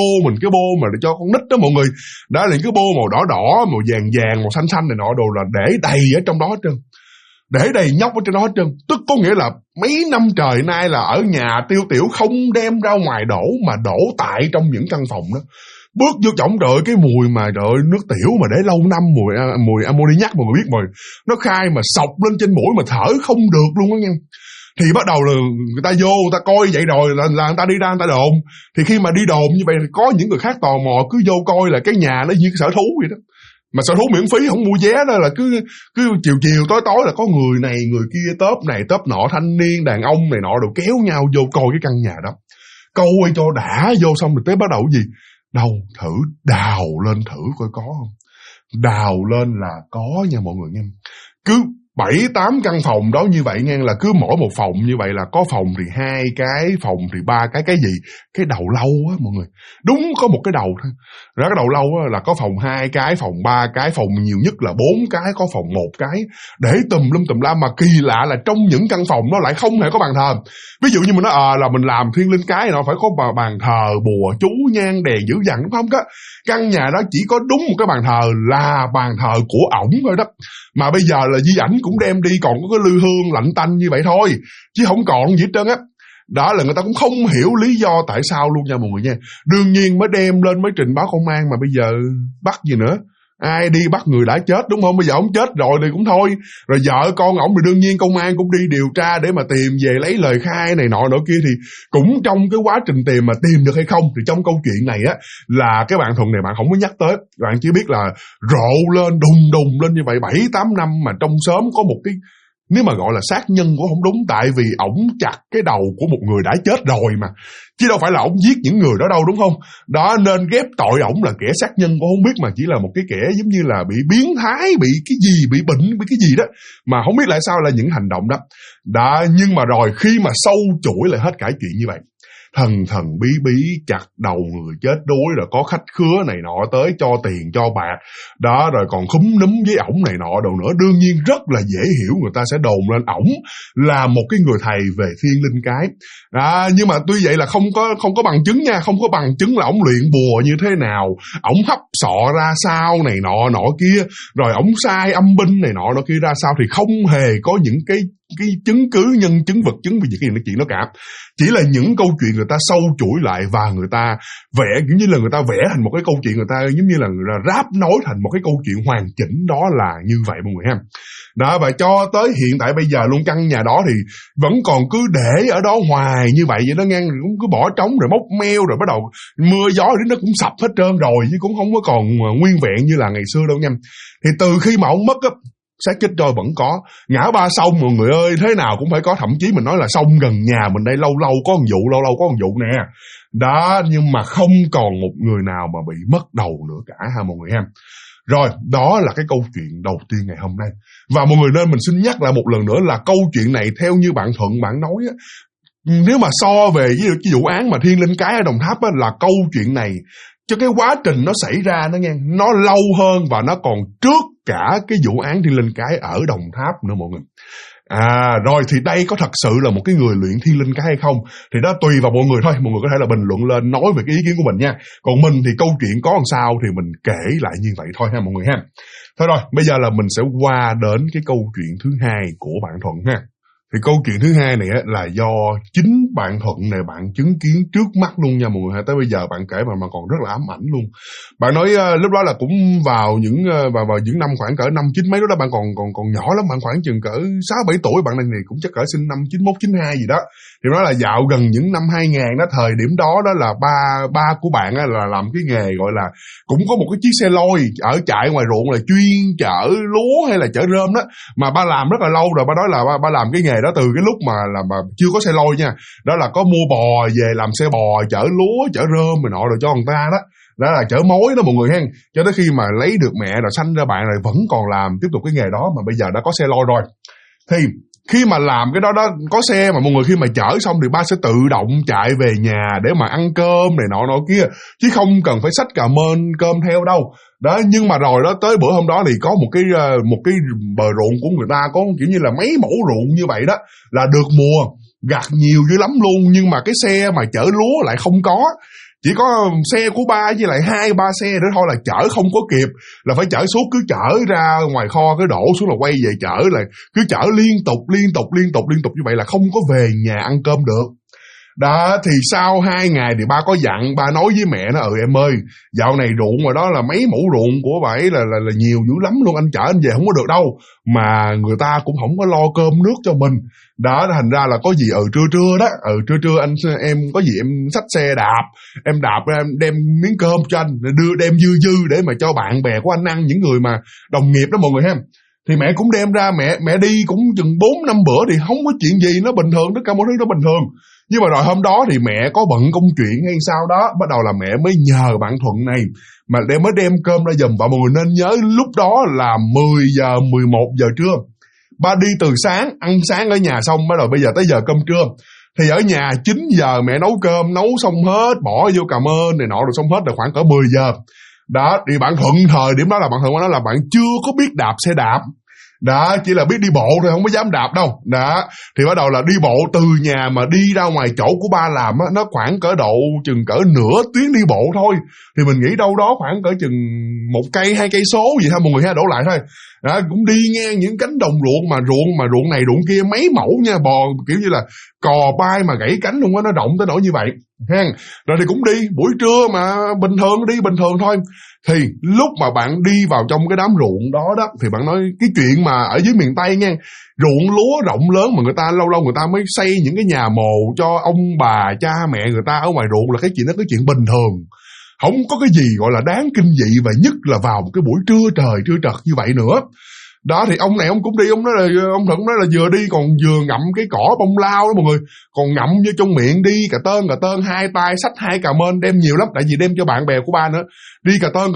bô mà để cho con nít đó mọi người. Đó là những cái bô màu đỏ đỏ, màu vàng, màu xanh này nọ đồ là để đầy ở trong đó hết trơn. Để đầy nhóc ở trên đó hết trơn. Tức có nghĩa là mấy năm trời nay là ở nhà tiêu tiểu không đem ra ngoài đổ, mà đổ tại trong những căn phòng đó. Bước vô trọng đợi cái mùi mà đợi nước tiểu mà để lâu năm, mùi ammoniac mọi người biết rồi. Nó khai mà sọc lên trên mũi mà thở không được luôn đó nha. Thì bắt đầu là người ta vô, người ta coi vậy rồi là người ta đi ra người ta đồn. Thì khi mà đi đồn như vậy thì có những người khác tò mò cứ vô coi là cái nhà nó như cái sở thú vậy đó. Mà sở thú miễn phí không mua vé đó, là cứ chiều tối là có người này người kia, tớp này tớp nọ, thanh niên đàn ông này nọ đều kéo nhau vô coi cái căn nhà đó. Coi cho đã vô xong rồi tới bắt đầu gì? Đâu thử đào lên thử coi có không. Đào lên là có nha mọi người nha. Cứ 7-8 căn phòng đó như vậy nghe, là cứ mỗi một phòng như vậy là có phòng thì 2 cái, phòng thì 3 cái gì? Cái đầu lâu á mọi người. Đúng có một cái đầu thôi. Rồi cái đầu lâu á là có phòng 2 cái, phòng 3 cái, phòng nhiều nhất là 4 cái, có phòng 1 cái. Để tùm lum mà kỳ lạ là trong những căn phòng nó lại không hề có bàn thờ. Ví dụ như mình nói là mình làm thiên linh cái nó phải có bàn thờ, bùa chú, nhang đèn dữ dằn đúng không đó. Căn nhà đó chỉ có đúng một cái bàn thờ là bàn thờ của ổng thôi đó. Mà bây giờ là di ảnh cũng đem đi, còn có cái lư hương lạnh tanh như vậy thôi, chứ không còn gì hết trơn á. Đó là người ta cũng không hiểu lý do tại sao luôn nha mọi người nha. Đương nhiên mới đem lên mới trình báo công an, mà bây giờ bắt gì nữa. Ai đi bắt người đã chết đúng không? Bây giờ ông chết rồi thì cũng thôi. Rồi vợ con ổng thì đương nhiên công an cũng đi điều tra để mà tìm về lấy lời khai này nọ kia. Thì cũng trong cái quá trình tìm mà tìm được hay không, thì trong câu chuyện này á là cái bạn Thuận này bạn không có nhắc tới. Bạn chỉ biết là rộ lên đùng lên như vậy 7-8 năm mà trong xóm có một cái, nếu mà gọi là sát nhân cũng không đúng, tại vì ổng chặt cái đầu của một người đã chết rồi mà, chứ đâu phải là ổng giết những người đó đâu đúng không? Đó nên ghép tội ổng là kẻ sát nhân cũng không biết, mà chỉ là một cái kẻ giống như là bị biến thái, bị cái gì, bị bệnh, bị cái gì đó, mà không biết lại sao là những hành động đó. Đó, nhưng mà rồi khi mà sâu chuỗi lại hết cả chuyện như vậy, thần bí chặt đầu người chết đuối, rồi có khách khứa này nọ tới cho tiền cho bạc đó, rồi còn khúm núm với ổng này nọ đồ nữa. Đương nhiên rất là dễ hiểu, người ta sẽ đồn lên ổng là một cái người thầy về thiên linh cái. Nhưng mà tuy vậy là không có bằng chứng nha, không có bằng chứng là ổng luyện bùa như thế nào, ổng hấp sọ ra sao này nọ kia, rồi ổng sai âm binh này nọ kia ra sao, thì không hề có những cái chứng cứ, nhân chứng, vật chứng về những cái chuyện đó cả. Chỉ là những câu chuyện người ta sâu chuỗi lại và người ta vẽ, kiểu như là người ta vẽ thành một cái câu chuyện, người ta giống như là người ta ráp nối thành một cái câu chuyện hoàn chỉnh, đó là như vậy mọi người ha. Đó, và cho tới hiện tại bây giờ luôn, căn nhà đó thì vẫn còn cứ để ở đó hoài như vậy đó ngang, cũng cứ bỏ trống rồi móc meo, rồi bắt đầu mưa gió đến nó cũng sập hết trơn rồi, chứ cũng không có còn nguyên vẹn như là ngày xưa đâu nha. Thì từ khi mà ông mất á, xác chết trôi vẫn có. Ngã ba sông mọi người ơi, thế nào cũng phải có. Thậm chí mình nói là sông gần nhà mình đây lâu lâu có một vụ nè. Đó, nhưng mà không còn một người nào mà bị mất đầu nữa cả ha mọi người ha. Rồi, đó là cái câu chuyện đầu tiên ngày hôm nay. Và mọi người nên mình xin nhắc lại một lần nữa là câu chuyện này theo như bạn Thuận bạn nói á, nếu mà so về với cái vụ án mà Thiên Linh Cái ở Đồng Tháp á, là câu chuyện này cho cái quá trình nó xảy ra nó lâu hơn và nó còn trước cả cái vụ án Thiên Linh Cái ở Đồng Tháp nữa mọi người. Rồi thì đây có thật sự là một cái người luyện Thiên Linh Cái hay không thì đó tùy vào mọi người thôi. Mọi người có thể là bình luận lên nói về cái ý kiến của mình nha. Còn mình thì câu chuyện có làm sao thì mình kể lại như vậy thôi ha mọi người ha. Thôi rồi, bây giờ là mình sẽ qua đến cái câu chuyện thứ hai của bạn Thuận ha. Thì câu chuyện thứ hai này á, là do chính bạn Thuận này bạn chứng kiến trước mắt luôn nha mọi người. Tới bây giờ bạn kể mà còn rất là ám ảnh luôn. Bạn nói lúc đó là cũng vào những năm khoảng cỡ năm 9 mấy đó, bạn còn nhỏ lắm, bạn khoảng chừng cỡ 6-7 tuổi, bạn này cũng chắc cỡ sinh năm 91 92 gì đó. Thì đó là dạo gần những năm 2000 đó, thời điểm đó là ba của bạn á, là làm cái nghề gọi là cũng có một cái chiếc xe lôi ở chạy ngoài ruộng là chuyên chở lúa hay là chở rơm đó, mà ba làm rất là lâu rồi. Ba nói là ba làm cái nghề đó từ cái lúc mà chưa có xe lôi nha. Đó là có mua bò về làm xe bò chở lúa chở rơm rồi nọ rồi cho người ta đó. Đó là chở mối đó mọi người hen. Cho tới khi mà lấy được mẹ rồi sanh ra bạn rồi vẫn còn làm tiếp tục cái nghề đó, mà bây giờ đã có xe lôi rồi. Thì khi mà làm cái đó có xe mà mọi người, khi mà chở xong thì ba sẽ tự động chạy về nhà để mà ăn cơm này nọ kia, chứ không cần phải xách cơm theo đâu. Đó, nhưng mà rồi đó tới bữa hôm đó thì có một cái bờ ruộng của người ta có kiểu như là mấy mẫu ruộng như vậy đó, là được mùa gặt nhiều dữ lắm luôn, nhưng mà cái xe mà chở lúa lại không có. Chỉ có xe của ba với lại 2-3 xe nữa thôi là chở không có kịp, là phải chở suốt, cứ chở ra ngoài kho cái đổ xuống là quay về chở, là cứ chở liên tục như vậy là không có về nhà ăn cơm được. Đó, thì sau 2 ngày thì ba có dặn, ba nói với mẹ nó: em ơi, dạo này ruộng ngoài đó là mấy mẫu ruộng của bà ấy là nhiều dữ lắm luôn, anh chở anh về không có được đâu, mà người ta cũng không có lo cơm nước cho mình. Đó, thành ra là có gì trưa em có gì em xách xe em đạp em đem miếng cơm cho anh, đem dư để mà cho bạn bè của anh ăn, những người mà đồng nghiệp đó mọi người ha. Thì mẹ cũng đem ra, mẹ đi cũng chừng 4-5 bữa thì không có chuyện gì, nó bình thường, tất cả mọi thứ nó bình thường. Nhưng mà rồi hôm đó thì mẹ có bận công chuyện hay sao đó, bắt đầu là mẹ mới nhờ bạn Thuận này mà mới đem cơm ra giùm. Và mọi người nên nhớ lúc đó là 10 giờ 11 giờ trưa. Ba đi từ sáng, ăn sáng ở nhà xong, bắt đầu bây giờ tới giờ cơm trưa. Thì ở nhà 9 giờ mẹ nấu cơm, nấu xong hết, bỏ vô cà mên này nọ rồi xong hết là khoảng cỡ 10 giờ. Đó, thì bạn Thuận thời điểm đó là bạn Thuận nói là bạn chưa có biết đạp xe đạp. Đó, chỉ là biết đi bộ thôi, không có dám đạp đâu. Đó, thì bắt đầu là đi bộ từ nhà mà đi ra ngoài chỗ của ba làm á, nó khoảng cỡ độ chừng cỡ nửa tiếng đi bộ thôi. Thì mình nghĩ đâu đó khoảng cỡ chừng 1 cây 2 cây số gì thôi mọi người ha, đổ lại thôi. Đó, cũng đi ngang những cánh đồng ruộng mà ruộng này ruộng kia mấy mẫu nha, bò kiểu như là cò bay mà gãy cánh luôn á, nó rộng tới nỗi như vậy ha. Rồi thì cũng đi buổi trưa mà bình thường thôi. Thì lúc mà bạn đi vào trong cái đám ruộng đó thì bạn nói cái chuyện mà ở dưới miền Tây nha, ruộng lúa rộng lớn mà người ta lâu lâu người ta mới xây những cái nhà mồ cho ông bà cha mẹ người ta ở ngoài ruộng, là cái chuyện đó cái chuyện bình thường, không có cái gì gọi là đáng kinh dị, và nhất là vào một cái buổi trưa trật như vậy nữa. Đó, thì ông này ông cũng đi, ông Thuận nói là vừa đi còn vừa ngậm cái cỏ bông lao đó mọi người, còn ngậm vô trong miệng, đi cà tơn 2 tay xách 2 cà mên, đem nhiều lắm, tại vì đem cho bạn bè của ba nữa, đi cà tơn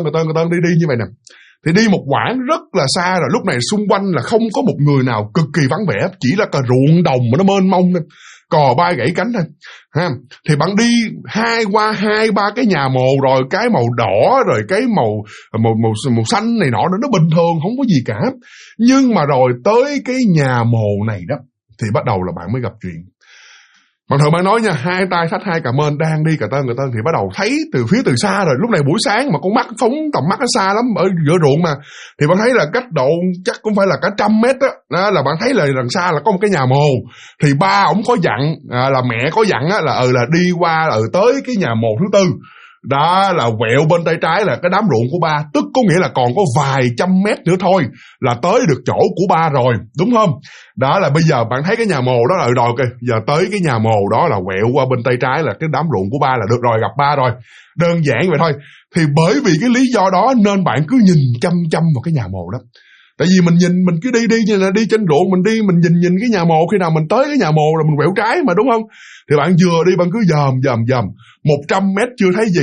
đi như vậy nè. Thì đi một quãng rất là xa rồi, lúc này xung quanh là không có một người nào, cực kỳ vắng vẻ, chỉ là cả ruộng đồng mà nó mênh mông thôi, cò bay gãy cánh thôi ha. Thì bạn đi qua 2-3 cái nhà mồ, rồi cái màu đỏ, rồi cái màu xanh này nọ, nó bình thường không có gì cả. Nhưng mà rồi tới cái nhà mồ này đó thì bắt đầu là bạn mới gặp chuyện. Bạn Thuận bạn nói nha, 2 tay xách 2 cà mên đang đi cà tơn thì bắt đầu thấy từ xa rồi. Lúc này buổi sáng mà con mắt phóng tầm mắt nó xa lắm, ở giữa ruộng mà, thì bạn thấy là cách độ chắc cũng phải là cả 100 mét đó, là bạn thấy là đằng xa là có một cái nhà mồ. Thì ba ổng có dặn, là mẹ có dặn là đi qua tới cái nhà mồ thứ 4. Đó, là quẹo bên tay trái là cái đám ruộng của ba, tức có nghĩa là còn có vài trăm mét nữa thôi là tới được chỗ của ba rồi, đúng không? Đó, là bây giờ bạn thấy cái nhà mồ đó là rồi kìa, giờ tới cái nhà mồ đó là quẹo qua bên tay trái là cái đám ruộng của ba là được rồi, gặp ba rồi. Đơn giản vậy thôi. Thì bởi vì cái lý do đó nên bạn cứ nhìn chăm vào cái nhà mồ đó. Tại vì mình cứ đi như là đi trên ruộng, mình nhìn cái nhà mồ, khi nào mình tới cái nhà mồ rồi mình quẹo trái mà, đúng không? Thì bạn vừa đi bạn cứ dòm 100 mét chưa thấy gì,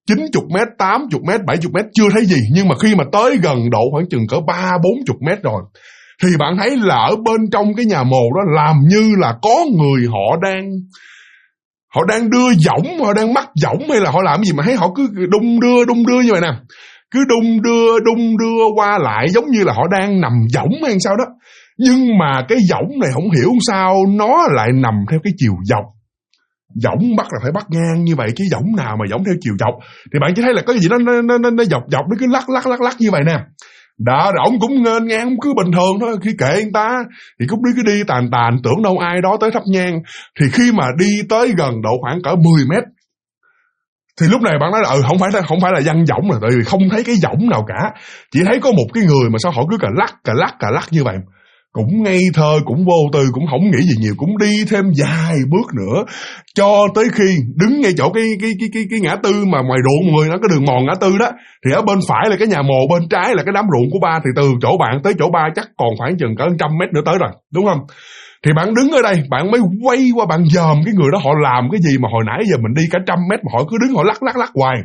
90 mét, 80 mét, 70 mét chưa thấy gì. Nhưng mà khi mà tới gần độ khoảng chừng cỡ 30-40 mét rồi, thì bạn thấy là ở bên trong cái nhà mồ đó làm như là có người họ đang đưa võng, họ đang mắc võng hay là họ làm gì mà thấy họ cứ đung đưa như vậy nè. Cứ đung đưa qua lại giống như là họ đang nằm võng hay sao đó. Nhưng mà cái võng này không hiểu sao nó lại nằm theo cái chiều dọc. Võng bắt là phải bắt ngang như vậy, chứ võng nào mà võng theo chiều dọc. Thì bạn chỉ thấy là có cái gì nó dọc nó cứ lắc như vậy nè. Đó, rồi ông cũng ngên ngang, ông cứ bình thường thôi, khi kệ anh ta thì cứ đi tàn tưởng đâu ai đó tới thắp nhang. Thì khi mà đi tới gần độ khoảng cỡ 10 mét thì lúc này bạn nói là không phải là văng võng rồi, tại vì không thấy cái võng nào cả, chỉ thấy có một cái người mà sao họ cứ cà lắc như vậy. Cũng ngây thơ, cũng vô tư, cũng không nghĩ gì nhiều, cũng đi thêm vài bước nữa cho tới khi đứng ngay chỗ cái ngã tư mà ngoài ruộng mọi người, nó có đường mòn ngã tư đó, thì ở bên phải là cái nhà mồ, bên trái là cái đám ruộng của ba. Thì từ chỗ bạn tới chỗ ba chắc còn khoảng chừng cỡ 100 mét nữa tới rồi, đúng không? Thì bạn đứng ở đây, bạn mới quay qua bạn dòm cái người đó họ làm cái gì mà hồi nãy giờ mình đi cả 100 mét mà họ cứ đứng họ lắc hoài.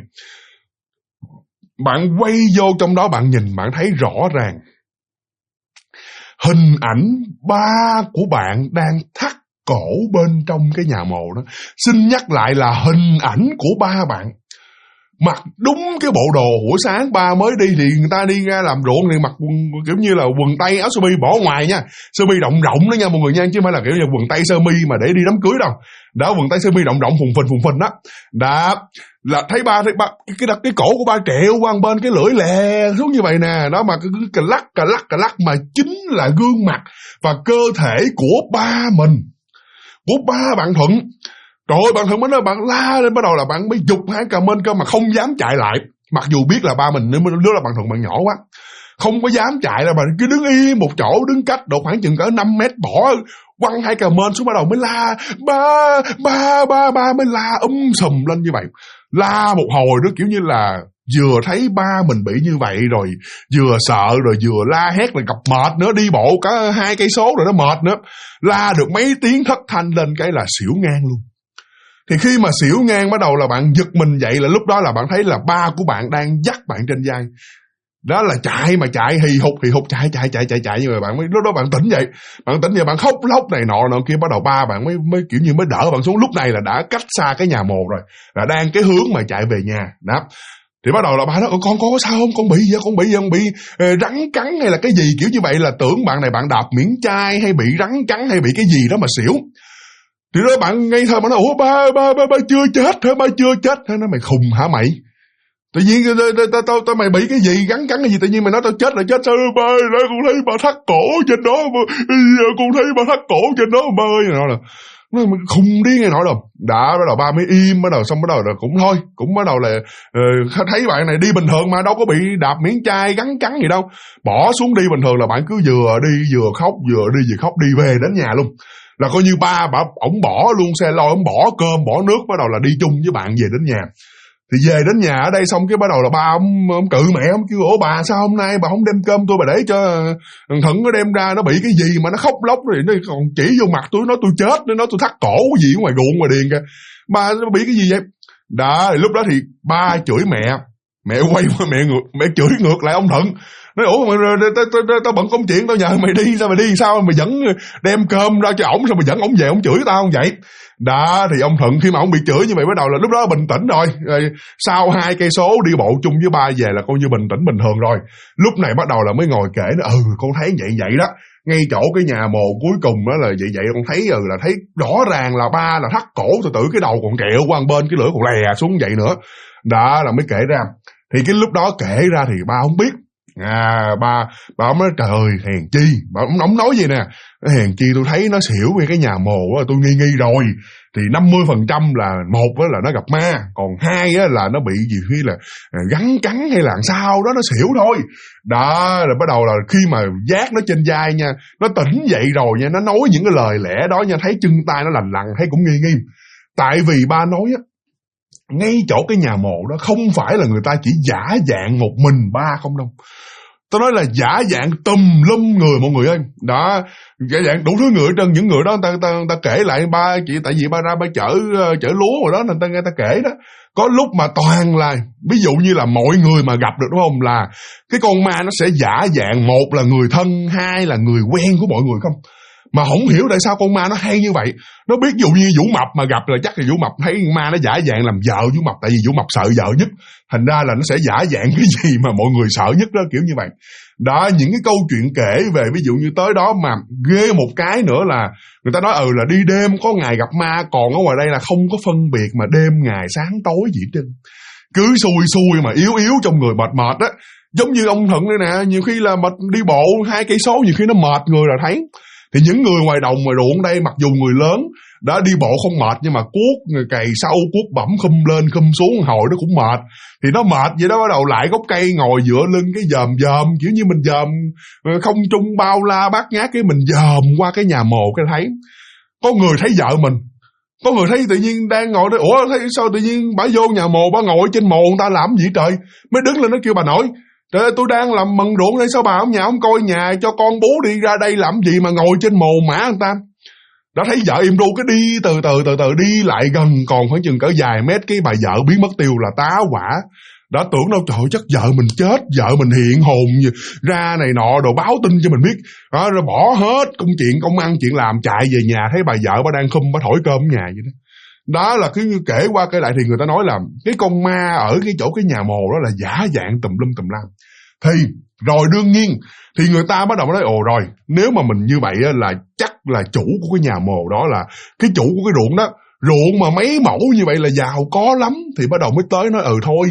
Bạn quay vô trong đó, bạn nhìn, bạn thấy rõ ràng hình ảnh ba của bạn đang thắt cổ bên trong cái nhà mồ đó. Xin nhắc lại là hình ảnh của ba bạn mặc đúng cái bộ đồ buổi sáng ba mới đi, thì người ta đi ra làm ruộng thì mặc kiểu như là quần tây áo sơ mi bỏ ngoài nha, sơ mi rộng đó nha mọi người nha, chứ không phải là kiểu như quần tây sơ mi mà để đi đám cưới đâu. Đó, quần tây sơ mi rộng phùng phình đó. Đó là thấy ba cái cổ của ba trẹo qua bên, cái lưỡi lè xuống như vậy nè. Đó mà cứ cà lắc mà chính là gương mặt và cơ thể của ba mình, của ba bạn Thuận. Rồi bạn Thuận mới nói, bạn la lên, bắt đầu là bạn mới giục hai cà mên cơ mà không dám chạy lại. Mặc dù biết là ba mình, lúc là bạn Thuận bạn nhỏ quá, không có dám chạy ra, mà cứ đứng yên một chỗ, đứng cách độ khoảng chừng cỡ 5 mét, bỏ quăng hai cà mên xuống, bắt đầu mới la ba mới la sùm lên như vậy. La một hồi đó kiểu như là vừa thấy ba mình bị như vậy rồi, vừa sợ rồi vừa la hét là gặp mệt nữa, đi bộ cả 2 cây số rồi nó mệt nữa. La được mấy tiếng thất thanh lên cái là xỉu ngang luôn. Thì khi mà xỉu ngang bắt đầu là bạn giật mình dậy, là lúc đó là bạn thấy là ba của bạn đang dắt bạn trên vai. Đó là chạy hì hục chạy như vậy. Bạn mới lúc đó bạn tỉnh dậy, bạn khóc lóc này nọ kia, bắt đầu ba bạn mới kiểu như mới đỡ bạn xuống. Lúc này là đã cách xa cái nhà mồ rồi, là đang cái hướng mà chạy về nhà. Đó thì bắt đầu là ba nói, con có sao không, con bị gì không, bị rắn cắn hay là cái gì kiểu như vậy, là tưởng bạn này bạn đạp miễn chai hay bị rắn cắn hay bị cái gì đó mà xỉu. Thì đó bạn ngây thơ, bạn nói, ủa ba chưa chết hả, ba chưa chết hả? Nó mày khùng hả mày? Tự nhiên tao mày bị cái gì, gắn cắn cái gì, tự nhiên mày nói tao chết là chết sao? Ba ơi, con thấy ba thắt cổ trên đó, con thấy ba thắt cổ trên đó ba ơi. Nó là nó khùng điên này nọ đâu. Đã bắt đầu ba mới im, bắt đầu xong bắt đầu là cũng thôi, cũng bắt đầu là thấy bạn này đi bình thường mà đâu có bị đạp miếng chai gắn cắn gì đâu, bỏ xuống đi bình thường. Là bạn cứ vừa đi vừa khóc, vừa đi vừa khóc, đi về đến nhà luôn. Là coi như ba ổng bỏ luôn xe lôi, ổng bỏ cơm bỏ nước, bắt đầu là đi chung với bạn về đến nhà. Thì về đến nhà ở đây xong cái bắt đầu là ba ông cự mẹ, ông kêu, ủa bà sao hôm nay bà không đem cơm tôi, bà để cho thằng Thuận nó đem ra, nó bị cái gì mà nó khóc lóc rồi nó còn chỉ vô mặt tôi, nói tôi chết, nó nói tôi thắt cổ cái gì ngoài ruộng ngoài điền kìa. Ba nó bị cái gì vậy? Đó, thì lúc đó thì ba chửi mẹ quay qua mẹ chửi ngược lại ông Thuận. Nói, ủa mà tao bận công chuyện, tao nhờ mày đi, sao mày đi sao mày vẫn đem cơm ra cho ổng, sao mày dẫn ổng về ổng chửi tao không vậy? Đó thì ông Thuận khi mà ông bị chửi như vậy bắt đầu là lúc đó bình tĩnh rồi. Sau 2 cây số đi bộ chung với ba về là coi như bình tĩnh bình thường rồi. Lúc này bắt đầu là mới ngồi kể nó, con thấy vậy đó, ngay chỗ cái nhà mồ cuối cùng đó là vậy con thấy là thấy rõ ràng là ba là thắt cổ từ cái đầu còn kẹo qua bên, cái lưỡi còn lè xuống vậy nữa. Đó là mới kể ra. Thì cái lúc đó kể ra thì ba không biết. Ba ông nói, trời ơi hèn chi, ông nói gì nè, hèn chi tôi thấy nó xỉu về cái nhà mồ á, tôi nghi rồi. Thì 50% là một là nó gặp ma, còn 2 là nó bị gì khi là gắn cắn hay là sao đó nó xỉu thôi. Đó là bắt đầu là khi mà giác nó trên vai nha, nó tỉnh dậy rồi nha, nó nói những cái lời lẽ đó nha, thấy chân tay nó lành thấy cũng nghi. Tại vì ba nói á, ngay chỗ cái nhà mồ đó không phải là người ta chỉ giả dạng một mình ba không đâu. Tôi nói là giả dạng tùm lum người mọi người ơi. Đó, giả dạng đủ thứ người ở trên. Những người đó người ta kể lại ba, chỉ tại vì ba ra ba chở lúa rồi đó, nên người ta kể đó. Có lúc mà toàn là, ví dụ như là mọi người mà gặp được đúng không, là cái con ma nó sẽ giả dạng, một là người thân, hai là người quen của mọi người không. Mà không hiểu tại sao con ma nó hay như vậy. Nó biết ví dụ như Vũ Mập mà gặp là chắc là Vũ Mập thấy ma nó giả dạng làm vợ Vũ Mập, tại vì Vũ Mập sợ vợ nhất, thành ra là nó sẽ giả dạng cái gì mà mọi người sợ nhất đó, kiểu như vậy. Đó, những cái câu chuyện kể về ví dụ như tới đó mà ghê một cái nữa là người ta nói là đi đêm có ngày gặp ma, còn ở ngoài đây là không có phân biệt mà đêm ngày sáng tối gì hết trơn. Cứ xui mà yếu trong người mệt á. Giống như ông Thuận đây nè, nhiều khi là đi bộ 2 cây số nhiều khi nó mệt người là thấy. Thì những người ngoài đồng ngoài ruộng đây mặc dù người lớn đã đi bộ không mệt, nhưng mà cuốc cày sâu, cuốc bẩm khum lên khum xuống hồi nó cũng mệt. Thì nó mệt vậy đó, bắt đầu lại gốc cây ngồi dựa lưng cái dòm kiểu như mình dòm không trung bao la bát ngát, cái mình dòm qua cái nhà mồ cái thấy. Có người thấy vợ mình, có người thấy tự nhiên đang ngồi đó, ủa thấy sao tự nhiên bả vô nhà mồ, bả ngồi trên mồ người ta làm gì trời. Mới đứng lên nó kêu bà nội, trời ơi, tôi đang làm mần ruộng đây, sao bà ở nhà không coi nhà cho con bố đi ra đây làm gì mà ngồi trên mồ mã người ta. Đã thấy vợ im ru cái đi từ từ đi lại gần còn khoảng chừng cỡ vài mét, cái bà vợ biến mất tiêu là tá hỏa. Đã tưởng đâu trời chắc vợ mình chết, vợ mình hiện hồn ra này nọ đồ báo tin cho mình biết. Đó, rồi bỏ hết công chuyện công ăn chuyện làm chạy về nhà, thấy bà vợ bà đang khum bà thổi cơm ở nhà vậy đó. Đó là cứ kể qua kể lại thì người ta nói là cái con ma ở cái chỗ cái nhà mồ đó là giả dạng tùm lum tùm la. Thì rồi đương nhiên thì người ta bắt đầu nói rồi nếu mà mình như vậy là chắc là chủ của cái nhà mồ đó là cái chủ của cái ruộng đó, ruộng mà mấy mẫu như vậy là giàu có lắm. Thì bắt đầu mới tới nói thôi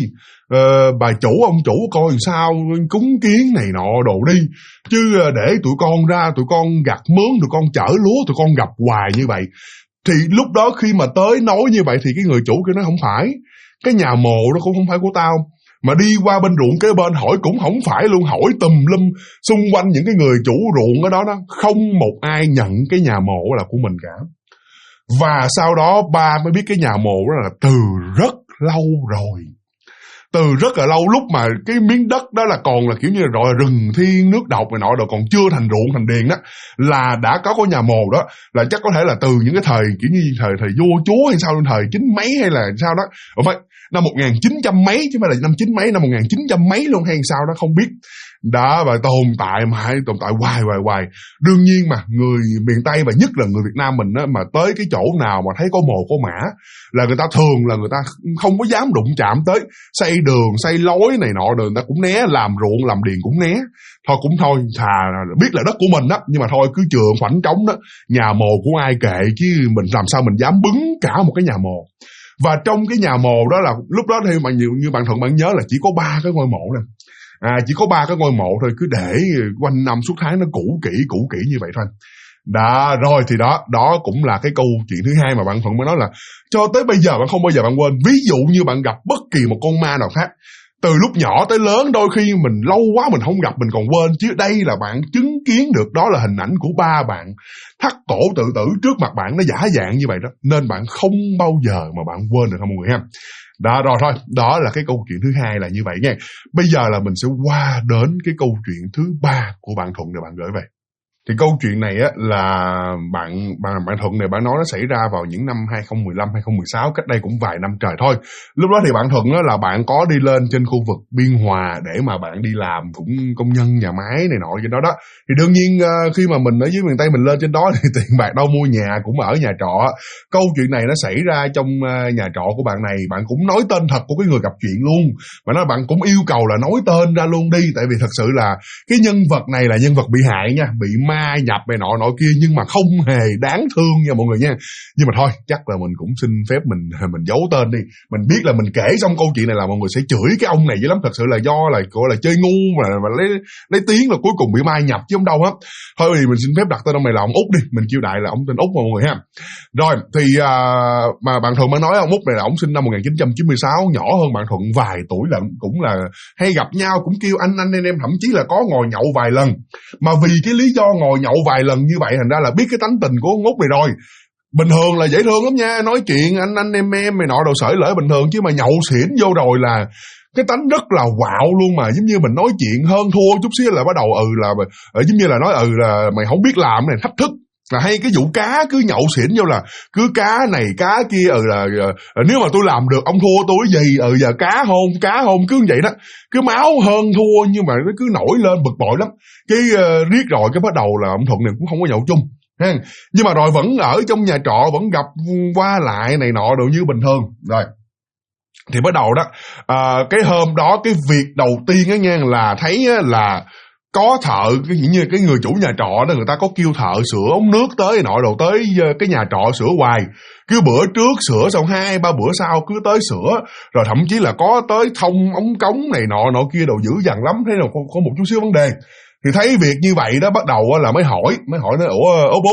bà chủ ông chủ coi sao cúng kiến này nọ đồ đi, chứ để tụi con ra tụi con gặt mướn, tụi con chở lúa tụi con gặp hoài như vậy. Thì lúc đó khi mà tới nói như vậy thì cái người chủ kia nói không phải, cái nhà mồ đó cũng không phải của tao. Mà đi qua bên ruộng kế bên hỏi cũng không phải luôn, hỏi tùm lum xung quanh những cái người chủ ruộng ở đó đó, không một ai nhận cái nhà mồ là của mình cả. Và sau đó ba mới biết cái nhà mồ đó là từ rất lâu rồi. Từ rất là lâu, lúc mà cái miếng đất đó là còn là kiểu như rồi rừng thiên nước độc này nọ rồi, còn chưa thành ruộng thành điền đó, là đã có nhà mồ đó. Là chắc có thể là từ những cái thời kiểu như thời vua chúa hay sao, thời chín mấy hay là sao đó, phải năm 1900 mấy chứ không phải là năm 9 mấy, năm 1900 mấy luôn hay sao đó không biết. Đã và tồn tại hoài. Đương nhiên mà người miền Tây và nhất là người Việt Nam mình á, mà tới cái chỗ nào mà thấy có mồ có mã là người ta thường là người ta không có dám đụng chạm tới. Xây đường xây lối này nọ đường ta cũng né, làm ruộng làm điền cũng né. Thôi thà biết là đất của mình đó, nhưng mà thôi cứ chừa khoảnh trống đó, nhà mồ của ai kệ, chứ mình làm sao mình dám bứng cả một cái nhà mồ. Và trong cái nhà mồ đó là lúc đó thì mà như bạn Thuận bạn nhớ là chỉ có 3 cái ngôi mộ này. Chỉ có 3 cái ngôi mộ thôi, cứ để quanh năm suốt tháng nó cũ kỹ như vậy thôi. Đó, rồi thì đó cũng là cái câu chuyện thứ hai mà bạn Thuận mới nói là cho tới bây giờ bạn không bao giờ bạn quên. Ví dụ như bạn gặp bất kỳ một con ma nào khác, từ lúc nhỏ tới lớn, đôi khi mình lâu quá mình không gặp mình còn quên, chứ đây là bạn chứng kiến được đó là hình ảnh của ba bạn thắt cổ tự tử trước mặt bạn, nó giả dạng như vậy đó, nên bạn không bao giờ mà bạn quên được không mọi người ha. Đó rồi thôi, đó là cái câu chuyện thứ hai là như vậy nha. Bây giờ là mình sẽ qua đến cái câu chuyện thứ 3 của bạn Thuận để bạn gửi về. Thì câu chuyện này á là bạn Thuận này bạn nói nó xảy ra vào những năm 2015, 2016, cách đây cũng vài năm trời thôi. Lúc đó thì bạn Thuận á là bạn có đi lên trên khu vực Biên Hòa để mà bạn đi làm cũng công nhân nhà máy này nọ trên đó đó. Thì đương nhiên khi mà mình ở dưới miền Tây mình lên trên đó thì tiền bạc đâu mua nhà, cũng ở nhà trọ. Câu chuyện này nó xảy ra trong nhà trọ của bạn này, bạn cũng nói tên thật của cái người gặp chuyện luôn. Và nó bạn cũng yêu cầu là nói tên ra luôn đi, tại vì thật sự là cái nhân vật này là nhân vật bị hại nha, bị ma nhập này nọ kia, nhưng mà không hề đáng thương nha mọi người nha. Nhưng mà thôi, chắc là mình cũng xin phép mình giấu tên đi. Mình biết là mình kể xong câu chuyện này là mọi người sẽ chửi cái ông này dữ lắm, thật sự là do là gọi là chơi ngu mà lấy tiếng là cuối cùng bị ma nhập chứ không đâu hết. Thôi thì mình xin phép đặt tên ông này là ông Út đi, mình kêu đại là ông tên Út mọi người ha. Rồi thì mà bạn Thuận mới nói ông Út này là ông sinh năm 1996, nhỏ hơn bạn Thuận vài tuổi, là cũng là hay gặp nhau, cũng kêu anh em, thậm chí là có ngồi nhậu vài lần. Mà vì cái lý do ngồi nhậu vài lần như vậy thành ra là biết cái tánh tình của ông Út này rồi. Bình thường là dễ thương lắm nha, nói chuyện anh em mày nọ đồ sởi lởi bình thường, chứ mà nhậu xỉn vô rồi là cái tánh rất là quạo luôn, mà giống như mình nói chuyện hơn thua chút xíu là bắt đầu là giống như là nói là mày không biết làm này, thách thức. Là hay cái vụ cá cứ nhậu xỉn vô là cứ cá này cá kia, nếu mà tôi làm được ông thua tôi cái gì, giờ cá hôn cứ như vậy đó, cứ máu hơn thua, nhưng mà nó cứ nổi lên bực bội lắm. Cái riết rồi cái bắt đầu là ông Thuận này cũng không có nhậu chung ha, nhưng mà rồi vẫn ở trong nhà trọ, vẫn gặp qua lại này nọ đồ như bình thường. Rồi thì bắt đầu đó, cái hôm đó cái việc đầu tiên á nha là thấy là có thợ, như cái người chủ nhà trọ đó, người ta có kêu thợ sửa ống nước tới nọ đồ, tới cái nhà trọ sửa hoài, cứ bữa trước sửa xong 2-3 bữa sau cứ tới sửa, rồi thậm chí là có tới thông ống cống này nọ kia đồ dữ dằn lắm, thế nào có một chút xíu vấn đề. Thì thấy việc như vậy đó, bắt đầu là mới hỏi nó, ủa Út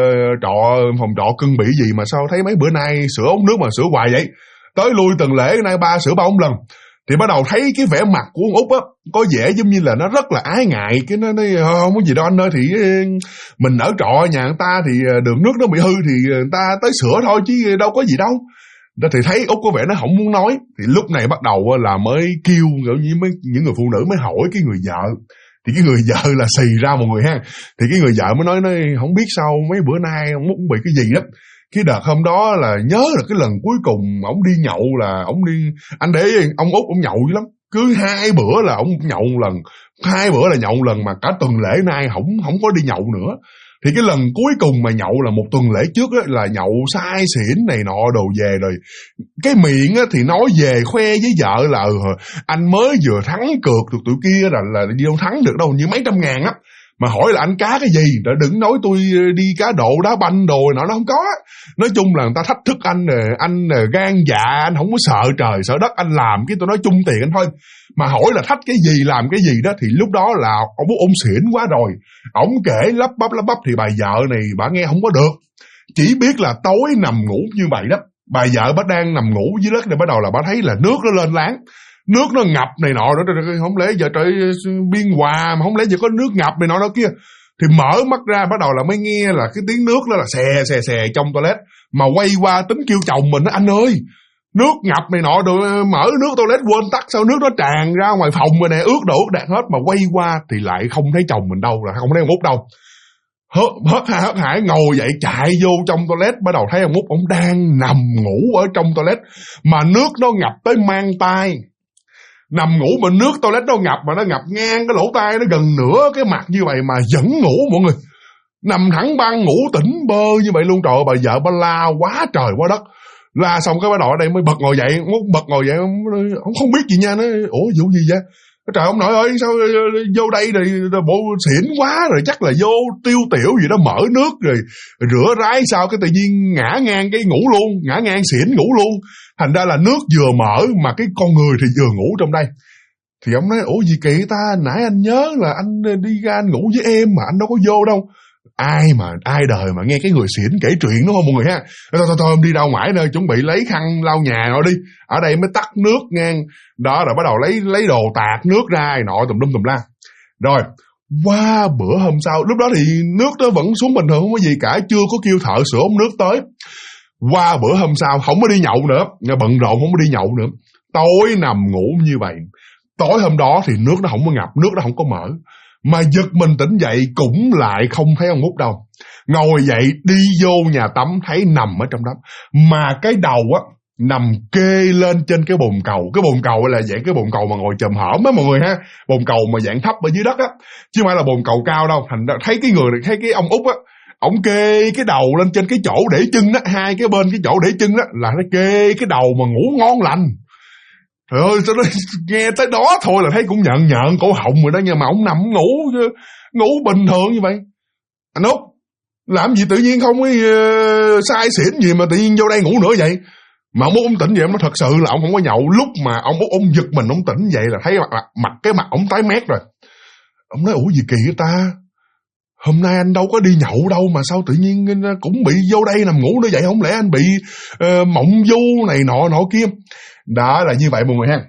phòng trọ cưng bị gì mà sao thấy mấy bữa nay sửa ống nước mà sửa hoài vậy, tới lui từng lễ nay ba sửa 3 lần. Thì bắt đầu thấy cái vẻ mặt của ông Út á có vẻ giống như là nó rất là ái ngại, cái nó nói không có gì đâu anh ơi, thì mình ở trọ nhà người ta thì đường nước nó bị hư thì người ta tới sửa thôi chứ đâu có gì đâu. Đó thì thấy Út có vẻ nó không muốn nói, thì lúc này bắt đầu là mới kêu những người phụ nữ mới hỏi cái người vợ. Thì cái người vợ là xì ra một người ha, thì cái người vợ mới nói không biết sao mấy bữa nay ông Út bị cái gì đó. Cái đợt hôm đó là nhớ là cái lần cuối cùng ông đi nhậu là ông đi, anh để ông Út ông nhậu dữ lắm, cứ 2 bữa là ông nhậu một lần, 2 bữa là nhậu một lần, mà cả tuần lễ nay không có đi nhậu nữa. Thì cái lần cuối cùng mà nhậu là một tuần lễ trước á, là nhậu say xỉn này nọ đồ về rồi. Cái miệng á thì nói về khoe với vợ là anh mới vừa thắng cược được tụi kia là đi đâu thắng được đâu, như mấy trăm ngàn á. Mà hỏi là anh cá cái gì, đừng nói tôi đi cá độ đá banh đồ nó không có. Nói chung là người ta thách thức anh gan dạ, anh không có sợ trời sợ đất, anh làm cái tôi nói chung tiền anh thôi. Mà hỏi là thách cái gì làm cái gì đó, thì lúc đó là ông xỉn quá rồi. Ông kể lắp bắp thì bà vợ này bà nghe không có được. Chỉ biết là tối nằm ngủ như vậy đó, bà vợ bà đang nằm ngủ dưới đất thì bắt đầu là bà thấy là nước nó lên láng, nước nó ngập này nọ đó, không lẽ giờ trời Biên Hòa mà không lẽ giờ có nước ngập này nọ đó kia. Thì mở mắt ra bắt đầu là mới nghe là cái tiếng nước đó là xè trong toilet. Mà quay qua tính kêu chồng mình, anh ơi nước ngập này nọ rồi, mở nước toilet quên tắt, sao nước nó tràn ra ngoài phòng rồi nè, ướt đạn hết. Mà quay qua thì lại không thấy chồng mình đâu, là không thấy ông Út đâu. Hớt hải ngồi dậy chạy vô trong toilet, bắt đầu thấy ông Út ông đang nằm ngủ ở trong toilet, mà nước nó ngập tới mang tay. Nằm ngủ mà nước toilet nó ngập, mà nó ngập ngang cái lỗ tai, nó gần nửa cái mặt như vậy mà vẫn ngủ mọi người. Nằm thẳng băng ngủ tỉnh bơ như vậy luôn. Trời ơi, bà vợ bà la quá trời quá đất. La xong cái bắt đầu ở đây mới bật ngồi dậy, ông không biết gì nha, nó ủa vụ gì vậy? Trời ông nội ơi, sao vô đây rồi bộ xỉn quá rồi, chắc là vô tiêu tiểu gì đó mở nước rồi rửa rái sao cái tự nhiên ngã ngang cái ngủ luôn, ngã ngang xỉn ngủ luôn. Thành ra là nước vừa mở mà cái con người thì vừa ngủ trong đây. Thì ông nói ủa gì kỳ ta, nãy anh nhớ là anh đi ra anh ngủ với em mà anh đâu có vô đâu. Ai đời mà nghe cái người xỉn kể chuyện đúng không mọi người ha. Thôi em đi ra ngoài nơi chuẩn bị lấy khăn lau nhà rồi đi, ở đây mới tắt nước ngang đó, rồi bắt đầu lấy đồ tạt nước ra nọ tùm lum tùm la. Rồi qua bữa hôm sau, lúc đó thì nước nó vẫn xuống bình thường không có gì cả, chưa có kêu thợ sửa ống nước tới. Qua bữa hôm sau không có đi nhậu nữa, bận rộn không có đi nhậu nữa, tối nằm ngủ như vậy. Tối hôm đó thì nước nó không có ngập, nước nó không có mở. Mà giật mình tỉnh dậy cũng lại không thấy ông Út đâu. Ngồi dậy đi vô nhà tắm thấy nằm ở trong đó. Mà cái đầu á nằm kê lên trên cái bồn cầu. Cái bồn cầu là dạng cái bồn cầu mà ngồi chồm hổm á mọi người ha. Bồn cầu mà dạng thấp ở dưới đất á, chứ không phải là bồn cầu cao đâu. Thành ra thấy cái người này, thấy cái ông Út á, ổng kê cái đầu lên trên cái chỗ để chân đó, hai cái bên cái chỗ để chân đó là nó kê cái đầu mà ngủ ngon lành. Trời ơi, sao nó nghe tới đó thôi là thấy cũng nhợn cổ họng rồi đó, nhưng mà ông nằm ngủ bình thường như vậy. Anh Út làm gì tự nhiên không cái sai xỉn gì mà tự nhiên vô đây ngủ nữa vậy? Mà ông Út ông tỉnh vậy, nó thật sự là ông không có nhậu. Lúc mà ông Út ông giật mình ông tỉnh vậy là thấy cái mặt ông tái mét rồi. Ông nói ủa gì kỳ vậy ta, hôm nay anh đâu có đi nhậu đâu mà sao tự nhiên cũng bị vô đây nằm ngủ nữa vậy? Không lẽ anh bị mộng du này nọ kia? Đó là như vậy mọi người ha.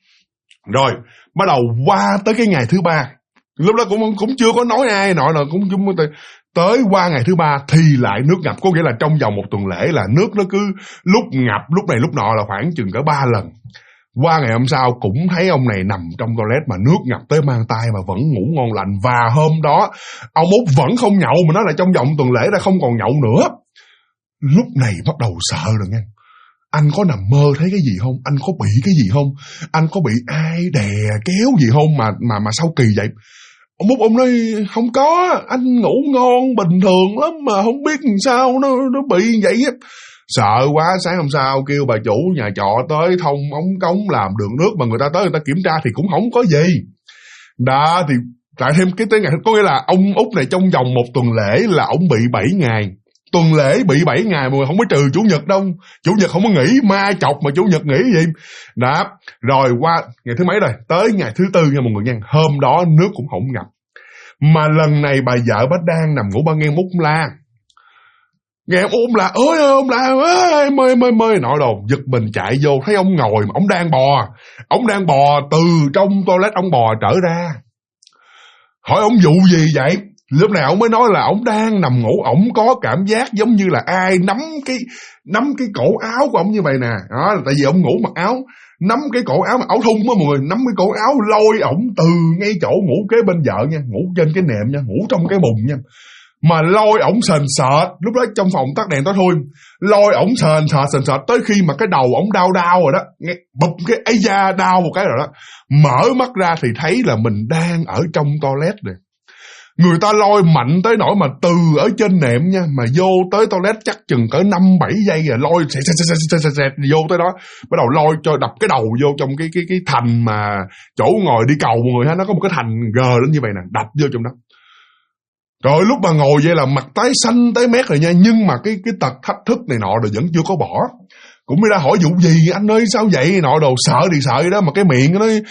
Rồi bắt đầu qua tới cái ngày thứ 3, lúc đó cũng chưa có nói ai nọ cũng tới qua ngày thứ 3 thì lại nước ngập. Có nghĩa là trong vòng một tuần lễ là nước nó cứ lúc ngập lúc này lúc nọ là khoảng chừng cả 3 lần. Qua ngày hôm sau cũng thấy ông này nằm trong toilet mà nước ngập tới mang tay mà vẫn ngủ ngon lành. Và hôm đó ông Út vẫn không nhậu, mà nói là trong vòng tuần lễ đã không còn nhậu nữa. Lúc này bắt đầu sợ rồi nghe. Anh có nằm mơ thấy cái gì không? Anh có bị cái gì không? Anh có bị ai đè kéo gì không mà sao kỳ vậy? Ông Út ông nói không có, anh ngủ ngon bình thường lắm mà không biết làm sao nó bị vậy á. Sợ quá, sáng hôm sau kêu bà chủ nhà trọ tới thông ống cống làm đường nước, mà người ta tới người ta kiểm tra thì cũng không có gì. Đó thì lại thêm cái tới ngày, có nghĩa là ông Út này trong vòng một tuần lễ là ông bị 7 ngày. Tuần lễ bị 7 ngày mà không có trừ chủ nhật đâu. Chủ nhật không có nghỉ, ma chọc mà chủ nhật nghỉ gì. Đó, rồi qua ngày thứ mấy rồi, tới ngày thứ tư nha mọi người nha. Hôm đó nước cũng không ngập. Mà lần này bà vợ bà đang nằm ngủ, bà nghe Út la. Nghe ông là ơi ông là ơi mơi nọ đồ, giật mình chạy vô thấy ông ngồi mà ông đang bò từ trong toilet, ông bò trở ra. Hỏi ông vụ gì vậy? Lúc này ông mới nói là ông đang nằm ngủ, ông có cảm giác giống như là ai nắm cái cổ áo của ông như vậy nè. Đó là tại vì ông ngủ mặc áo, nắm cái cổ áo mà áo thun á mọi người, nắm cái cổ áo lôi ổng từ ngay chỗ ngủ kế bên vợ nha, ngủ trên cái nệm nha, ngủ trong cái bùn nha. Mà lôi ổng sền sệt, lúc đó trong phòng tắt đèn tối thui, lôi ổng sền sệt tới khi mà cái đầu ổng đau rồi đó, nghe bụp cái ấy da đau một cái rồi đó, mở mắt ra thì thấy là mình đang ở trong toilet rồi. Người ta lôi mạnh tới nỗi mà từ ở trên nệm nha, mà vô tới toilet chắc chừng cỡ 5-7 giây rồi, lôi xẹt vô tới đó, bắt đầu lôi cho đập cái đầu vô trong cái thành mà chỗ ngồi đi cầu mọi người ha, nó có một cái thành gờ lên như vậy nè, đập vô trong đó. Rồi lúc mà ngồi vậy là mặt tái xanh tái mét rồi nha, nhưng mà cái tật thách thức này nọ rồi vẫn chưa có bỏ. Cũng mới ra hỏi vụ gì anh ơi sao vậy nọ đồ, sợ thì sợ đó mà cái miệng nó nói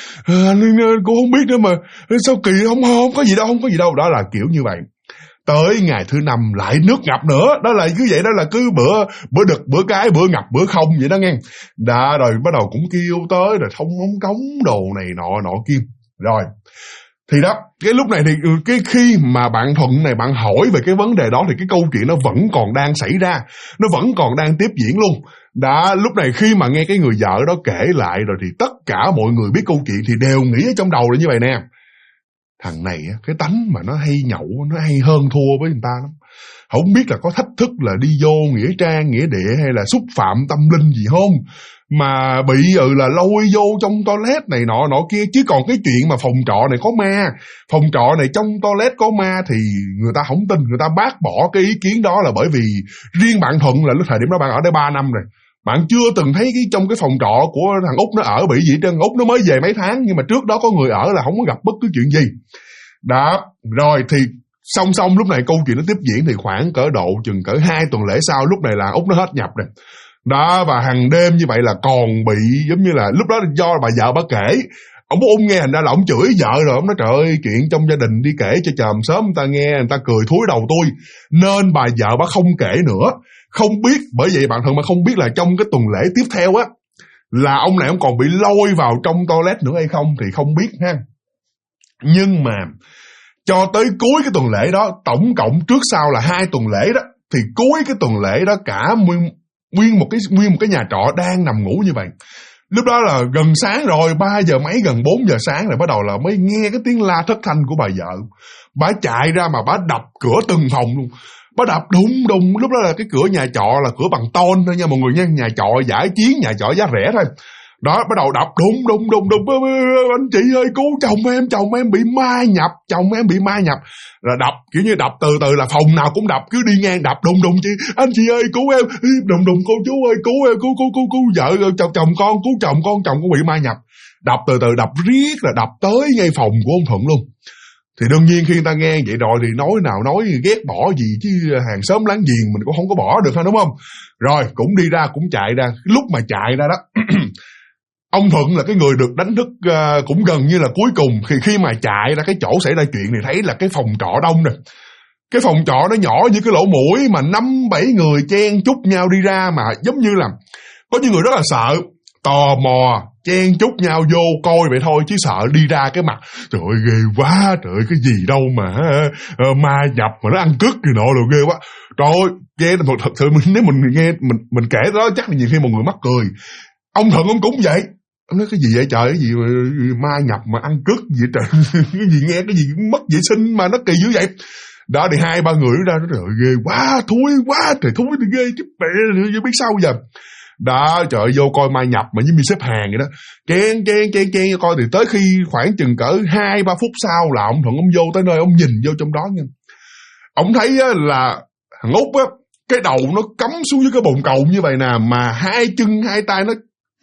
cô không biết nữa mà sao kỳ, không có gì đâu, đó là kiểu như vậy. Tới ngày thứ 5 lại nước ngập nữa, đó là cứ vậy, đó là cứ bữa đực bữa cái, bữa ngập bữa không vậy đó nghe. Đã rồi bắt đầu cũng kêu tới rồi thông ống cống đồ này nọ kia. Rồi thì đó, cái lúc này thì cái khi mà bạn Thuận này bạn hỏi về cái vấn đề đó thì cái câu chuyện nó vẫn còn đang xảy ra, nó vẫn còn đang tiếp diễn luôn. Đã lúc này khi mà nghe cái người vợ đó kể lại rồi thì tất cả mọi người biết câu chuyện thì đều nghĩ ở trong đầu là như vậy nè. Thằng này cái tánh mà nó hay nhậu, nó hay hơn thua với người ta lắm. Không biết là có thách thức là đi vô nghĩa trang, nghĩa địa hay là xúc phạm tâm linh gì không, mà bị là lôi vô trong toilet này nọ kia. Chứ còn cái chuyện mà phòng trọ này có ma, phòng trọ này trong toilet có ma thì người ta không tin, người ta bác bỏ cái ý kiến đó là bởi vì riêng bạn Thuận là lúc thời điểm đó bạn ở đây 3 năm rồi. Bạn chưa từng thấy trong cái phòng trọ của thằng Út nó ở bị gì hết trơn. Út nó mới về mấy tháng nhưng mà trước đó có người ở là không có gặp bất cứ chuyện gì. Đó, rồi thì song lúc này câu chuyện nó tiếp diễn thì khoảng cỡ độ chừng cỡ 2 tuần lễ sau, lúc này là Út nó hết nhập rồi. Đó, và hàng đêm như vậy là còn bị giống như là lúc đó do bà vợ bà kể, ông nghe thành ra là ông chửi vợ rồi, ông nói trời ơi chuyện trong gia đình đi kể cho chòm sớm người ta nghe, người ta cười thúi đầu tôi, nên bà vợ bà không kể nữa. Không biết, bởi vậy bạn Thuận mà không biết là trong cái tuần lễ tiếp theo á là ông này ông còn bị lôi vào trong toilet nữa hay không thì không biết ha. Nhưng mà cho tới cuối cái tuần lễ đó, tổng cộng trước sau là 2 tuần lễ đó, thì cuối cái tuần lễ đó cả nguyên một cái nhà trọ đang nằm ngủ như vậy. Lúc đó là gần sáng rồi, 3 giờ mấy gần 4 giờ sáng rồi, bắt đầu là mới nghe cái tiếng la thất thanh của bà vợ. Bà chạy ra mà bà đập cửa từng phòng luôn. Bà đập đùng, lúc đó là cái cửa nhà trọ là cửa bằng tôn thôi nha mọi người nha, nhà trọ giải chiến, nhà trọ giá rẻ thôi. Đó, bắt đầu đập đùng, anh chị ơi cứu chồng em bị ma nhập, là đập kiểu như đập từ từ, là phòng nào cũng đập, cứ đi ngang đập đùng chị, anh chị ơi cứu em, đùng cô chú ơi cứu em, cứu vợ chồng con, cứu chồng con bị ma nhập. Đập từ từ, đập riết là đập tới ngay phòng của ông Thuận luôn. Thì đương nhiên khi người ta nghe vậy rồi thì nói ghét bỏ gì chứ hàng xóm láng giềng mình cũng không có bỏ được ha, đúng không? Rồi cũng đi ra, cũng chạy ra. Lúc mà chạy ra đó ông Thuận là cái người được đánh thức cũng gần như là cuối cùng. Khi mà chạy ra cái chỗ xảy ra chuyện thì thấy là cái phòng trọ đông rồi. Cái phòng trọ nó nhỏ như cái lỗ mũi mà 5-7 người chen chúc nhau đi ra, mà giống như là có những người rất là sợ, tò mò chen chúc nhau vô coi vậy thôi, chứ sợ đi ra cái mặt trời ơi ghê quá, trời ơi cái gì đâu mà ma nhập mà nó ăn cứt gì nọ rồi, ghê quá. Trời ơi nghe thật sự nếu mình nghe mình kể đó chắc là nhiều khi mọi người mắc cười. Ông Thuận ông cũng vậy, Ông nói cái gì vậy trời, cái gì mà ma nhập mà ăn cứt gì trời. Cái gì nghe cái gì mất vệ sinh mà nó kỳ dữ vậy. Đó thì 2-3 người ra nó trời ghê quá, thúi quá, trời thúi thì ghê chứ mẹ biết sao giờ. Đó trời ơi, vô coi ma nhập mà giống như xếp hàng vậy đó, chen coi. Thì tới khi khoảng chừng cỡ 2-3 phút sau là ông Thuận ông vô tới nơi, ông nhìn vô trong đó nha. Ông thấy á, là thằng Út á, cái đầu nó cắm xuống dưới cái bồn cầu như vậy nè, mà 2 chân 2 tay nó,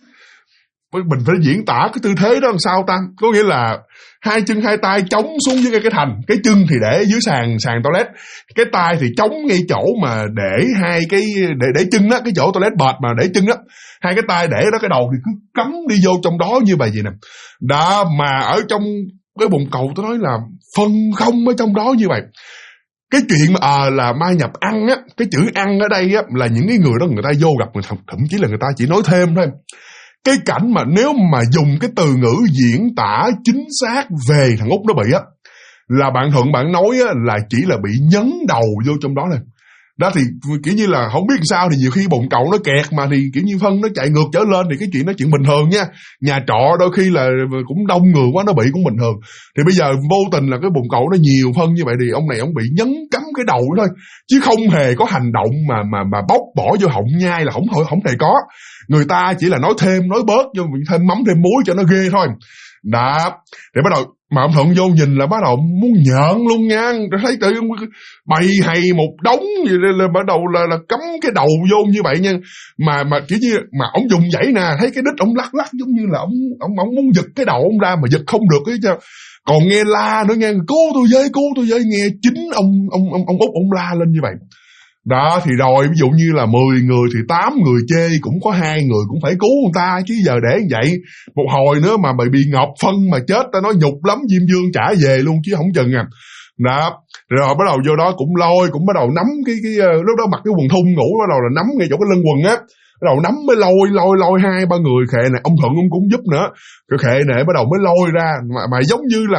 mình phải diễn tả cái tư thế đó làm sao ta, có nghĩa là 2 chân 2 tay chống xuống dưới cái thành, cái chân thì để dưới sàn toilet, cái tay thì chống ngay chỗ mà để hai cái để chân đó, cái chỗ toilet bệt mà để chân đó, 2 cái tay để đó, cái đầu thì cứ cắm đi vô trong đó như vậy nè. Đó mà ở trong cái bồn cầu tôi nói là phân không ở trong đó như vậy. Cái chuyện mà là ma nhập ăn á, cái chữ ăn ở đây á là những cái người đó người ta vô gặp, người thậm chí là người ta chỉ nói thêm thôi. Cái cảnh mà nếu mà dùng cái từ ngữ diễn tả chính xác về thằng Út nó bị á, là bạn Thuận bạn nói á, là chỉ là bị nhấn đầu vô trong đó này. Đó thì kiểu như là không biết sao thì nhiều khi bồn cầu nó kẹt mà thì kiểu như phân nó chạy ngược trở lên thì cái chuyện đó chuyện bình thường nha. Nhà trọ đôi khi là cũng đông người quá nó bị cũng bình thường. Thì bây giờ vô tình là cái bồn cầu nó nhiều phân như vậy thì ông này ông bị nhấn cắm cái đầu thôi, chứ không hề có hành động mà bóc bỏ vô họng nhai là không hề có. Người ta chỉ là nói thêm nói bớt vô, thêm mắm thêm muối cho nó ghê thôi. Đó, để bắt đầu mà ông Thuận vô nhìn là bắt đầu muốn nhợn luôn nha. Thấy tự bày hay một đống gì là bắt đầu là cắm cái đầu vô như vậy nha. Mà kiểu như mà ông dùng dãy nè, thấy cái đít ông lắc giống như là ông muốn giật cái đầu ông ra mà giật không được ấy chứ. Còn nghe la nữa nghe, cứu tôi với, nghe chính ông Út ông la lên như vậy. Đó thì rồi ví dụ như là 10 người thì 8 người chê, cũng có 2 người cũng phải cứu người ta chứ giờ để như vậy một hồi nữa mà bị ngọc phân mà chết ta nói nhục lắm, Diêm Vương trả về luôn chứ không chừng à. Đó rồi bắt đầu vô đó cũng lôi, cũng bắt đầu nắm cái lúc đó mặc cái quần thun ngủ, bắt đầu là nắm ngay chỗ cái lưng quần á, bắt đầu nắm mới lôi 2-3 người khệ này, ông Thuận ông cũng giúp nữa, cái khệ này bắt đầu mới lôi ra mà giống như là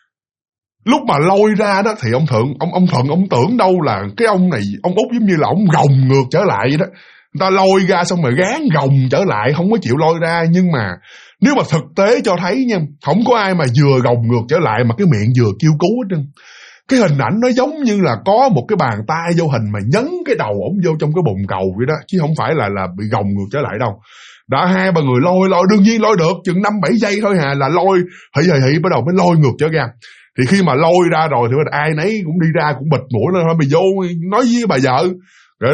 lúc mà lôi ra đó thì ông Thuận ông tưởng đâu là cái ông này, ông Út giống như là ông gồng ngược trở lại vậy đó. Người ta lôi ra xong rồi gán gồng trở lại, không có chịu lôi ra. Nhưng mà nếu mà thực tế cho thấy nha, không có ai mà vừa gồng ngược trở lại mà cái miệng vừa kêu cứu hết trơn. Cái hình ảnh nó giống như là có một cái bàn tay vô hình mà nhấn cái đầu ổng vô trong cái bồn cầu vậy đó, chứ không phải là bị gồng ngược trở lại đâu. Đã 2-3 người lôi đương nhiên lôi được chừng 5-7 giây thôi hà, là lôi hỉ bắt đầu mới lôi ngược trở ra. Thì khi mà lôi ra rồi thì ai nấy cũng đi ra cũng bịt mũi lên thôi, mày vô nói với bà vợ rồi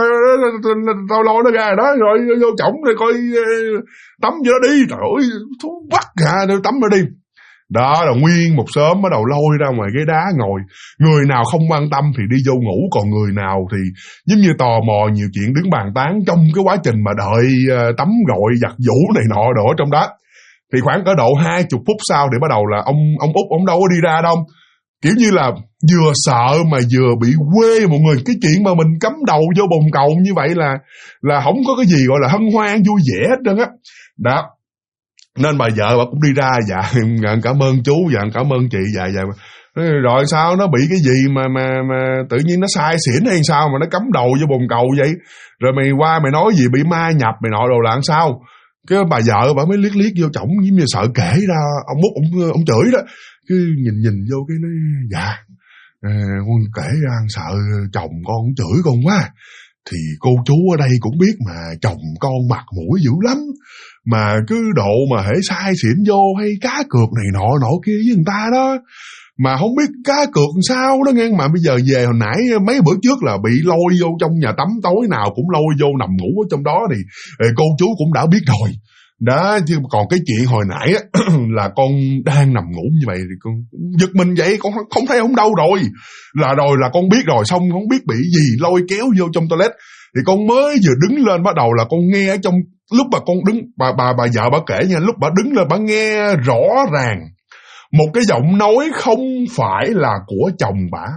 tao lôi nó ra đó, rồi vô chổng rồi coi tắm cho nó đi. Trời ơi thú bắt gà, tắm nó đi. Đó là nguyên một xóm bắt đầu lôi ra ngoài ghế đá ngồi. Người nào không quan tâm thì đi vô ngủ, còn người nào thì giống như tò mò nhiều chuyện đứng bàn tán trong cái quá trình mà đợi tắm gội giặt giũ này nọ đổ trong đó. Thì khoảng cỡ độ 20 phút sau thì bắt đầu là ông Út ông đâu có đi ra đâu. Kiểu như là vừa sợ mà vừa bị quê mọi người. Cái chuyện mà mình cắm đầu vô bồn cầu như vậy là không có cái gì gọi là hân hoan vui vẻ hết trơn á. Đó. Nên bà vợ bà cũng đi ra, dạ cảm ơn chú, dạ cảm ơn chị, dạ. Rồi sao nó bị cái gì mà tự nhiên nó sai xỉn hay sao mà nó cắm đầu vô bồn cầu vậy? Rồi mày qua mày nói gì bị ma nhập mày nọ đồ là làm sao? Cái bà vợ bà mới liếc vô chổng giống như sợ kể ra ông Út ông chửi đó. Cứ nhìn vô cái nói dạ con kể ra sợ chồng con chửi con quá. Thì cô chú ở đây cũng biết mà chồng con mặt mũi dữ lắm. Mà cứ độ mà hễ sai xỉn vô hay cá cược này nọ kia với người ta đó. Mà không biết cá cược sao đó nghe. Mà bây giờ về hồi nãy mấy bữa trước là bị lôi vô trong nhà tắm, tối nào cũng lôi vô nằm ngủ ở trong đó. Thì cô chú cũng đã biết rồi. Đó, chứ còn cái chuyện hồi nãy á, là con đang nằm ngủ như vậy thì con giật mình vậy, con không thấy không đâu rồi. Là con biết rồi, xong không biết bị gì lôi kéo vô trong toilet. Thì con mới vừa đứng lên bắt đầu là con nghe ở trong, lúc mà con đứng, bà vợ bà kể nha, lúc bà đứng lên bà nghe rõ ràng một cái giọng nói không phải là của chồng bà.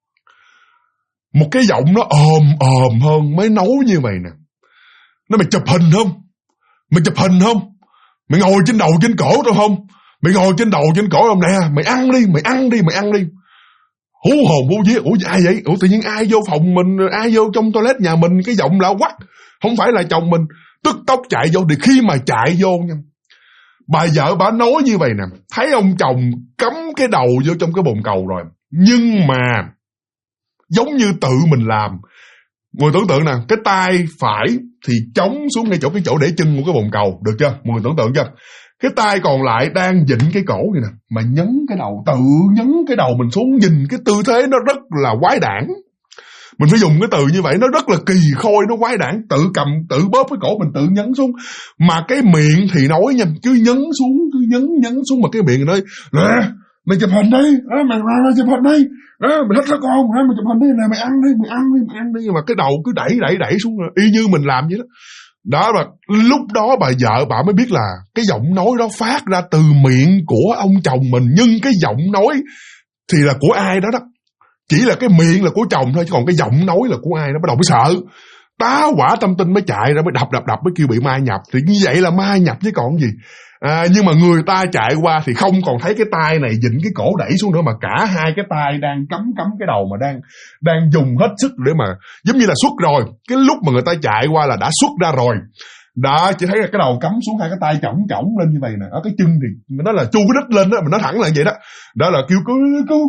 Một cái giọng nó ồm hơn, mới nấu như vậy nè. Nó mày chụp hình không? Mày chụp hình không? Mày ngồi trên đầu trên cổ tao không? Mày ngồi trên đầu trên cổ không nè? Mày ăn đi. Hú hồn hú vía. Ủa ai vậy? Ủa tự nhiên ai vô phòng mình, ai vô trong toilet nhà mình, cái giọng lạ quắc. Không phải là chồng mình. Tức tốc chạy vô. Thì khi mà chạy vô nha, Bà vợ bà nói như vậy nè, thấy ông chồng cắm cái đầu vô trong cái bồn cầu rồi, nhưng mà giống như tự mình làm. Mọi người tưởng tượng nè, cái tay phải thì chống xuống ngay cái chỗ để chân của cái bồn cầu, được chưa? Mọi người tưởng tượng chưa? Cái tay còn lại đang vịn cái cổ này nè, mà nhấn cái đầu, tự nhấn cái đầu mình xuống, nhìn cái tư thế nó rất là quái đản. Mình phải dùng cái từ như vậy, nó rất là kỳ khôi, nó quái đản, tự cầm, tự bóp cái cổ mình, tự nhấn xuống. Mà cái miệng thì nói nha, cứ nhấn xuống, cứ nhấn xuống, mà cái miệng nói, nè, mày chụp hình đi, mày chụp hình đi, mày thích đó con, mày chụp hình đi, nè, mày ăn đi. Nhưng mà cái đầu cứ đẩy xuống, y như mình làm vậy đó. Đó là lúc đó bà vợ bà mới biết là cái giọng nói đó phát ra từ miệng của ông chồng mình, nhưng cái giọng nói thì là của ai đó đó. Chỉ là cái miệng là của chồng thôi, chứ còn cái giọng nói là của ai đó. Bắt đầu mới sợ, tá hỏa tâm tinh mới chạy ra, mới đập mới kêu bị ma nhập. Thì như vậy là ma nhập chứ còn gì. Nhưng mà người ta chạy qua thì không còn thấy cái tay này vịn cái cổ đẩy xuống nữa, mà cả hai cái tay đang cắm cái đầu, mà đang dùng hết sức để mà giống như là xuất rồi. Cái lúc mà người ta chạy qua là đã xuất ra rồi. Đó, chỉ thấy là cái đầu cắm xuống, hai cái tay chổng lên như vậy nè. Ở cái chân thì nó là chu cái đít lên đó, mình nói thẳng là vậy đó. Đó là kêu cứu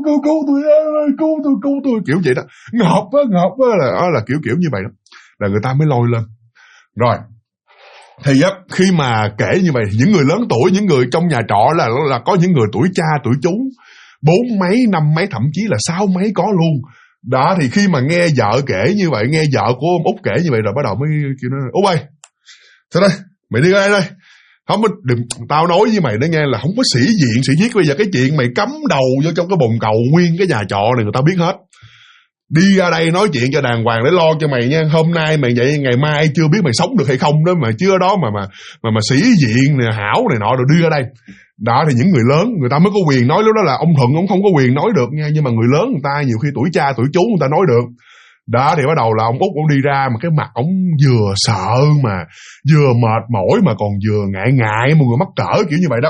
tôi kiểu vậy đó. Ngợp á là kiểu như vậy đó. Là người ta mới lôi lên. Rồi. Thì khi mà kể như vậy, những người lớn tuổi, những người trong nhà trọ là có những người tuổi cha, tuổi chú, 4 mấy, 5 mấy, thậm chí là 6 mấy có luôn. Đó, thì khi mà nghe vợ kể như vậy, nghe vợ của ông Út kể như vậy rồi bắt đầu mới kêu nó, Út ơi, sao đây, mày đi ra đây. Không, đừng, tao nói với mày đó nghe, là không có sĩ diện, sĩ viết. Bây giờ cái chuyện mày cắm đầu vô trong cái bồn cầu, nguyên cái nhà trọ này người ta biết hết. Đi ra đây nói chuyện cho đàng hoàng để lo cho mày nha. Hôm nay mày vậy, ngày mai chưa biết mày sống được hay không đó, mà chưa đó mà sĩ diện nè, hảo này nọ rồi đưa ra đây. Đó, thì những người lớn người ta mới có quyền nói. Lúc đó là ông Thuận ông không có quyền nói được nha, nhưng mà người lớn người ta nhiều khi tuổi cha tuổi chú người ta nói được. Đó, thì bắt đầu là ông Út ông đi ra, mà cái mặt ông vừa sợ mà vừa mệt mỏi, mà còn vừa ngại một người mắc cỡ kiểu như vậy đó.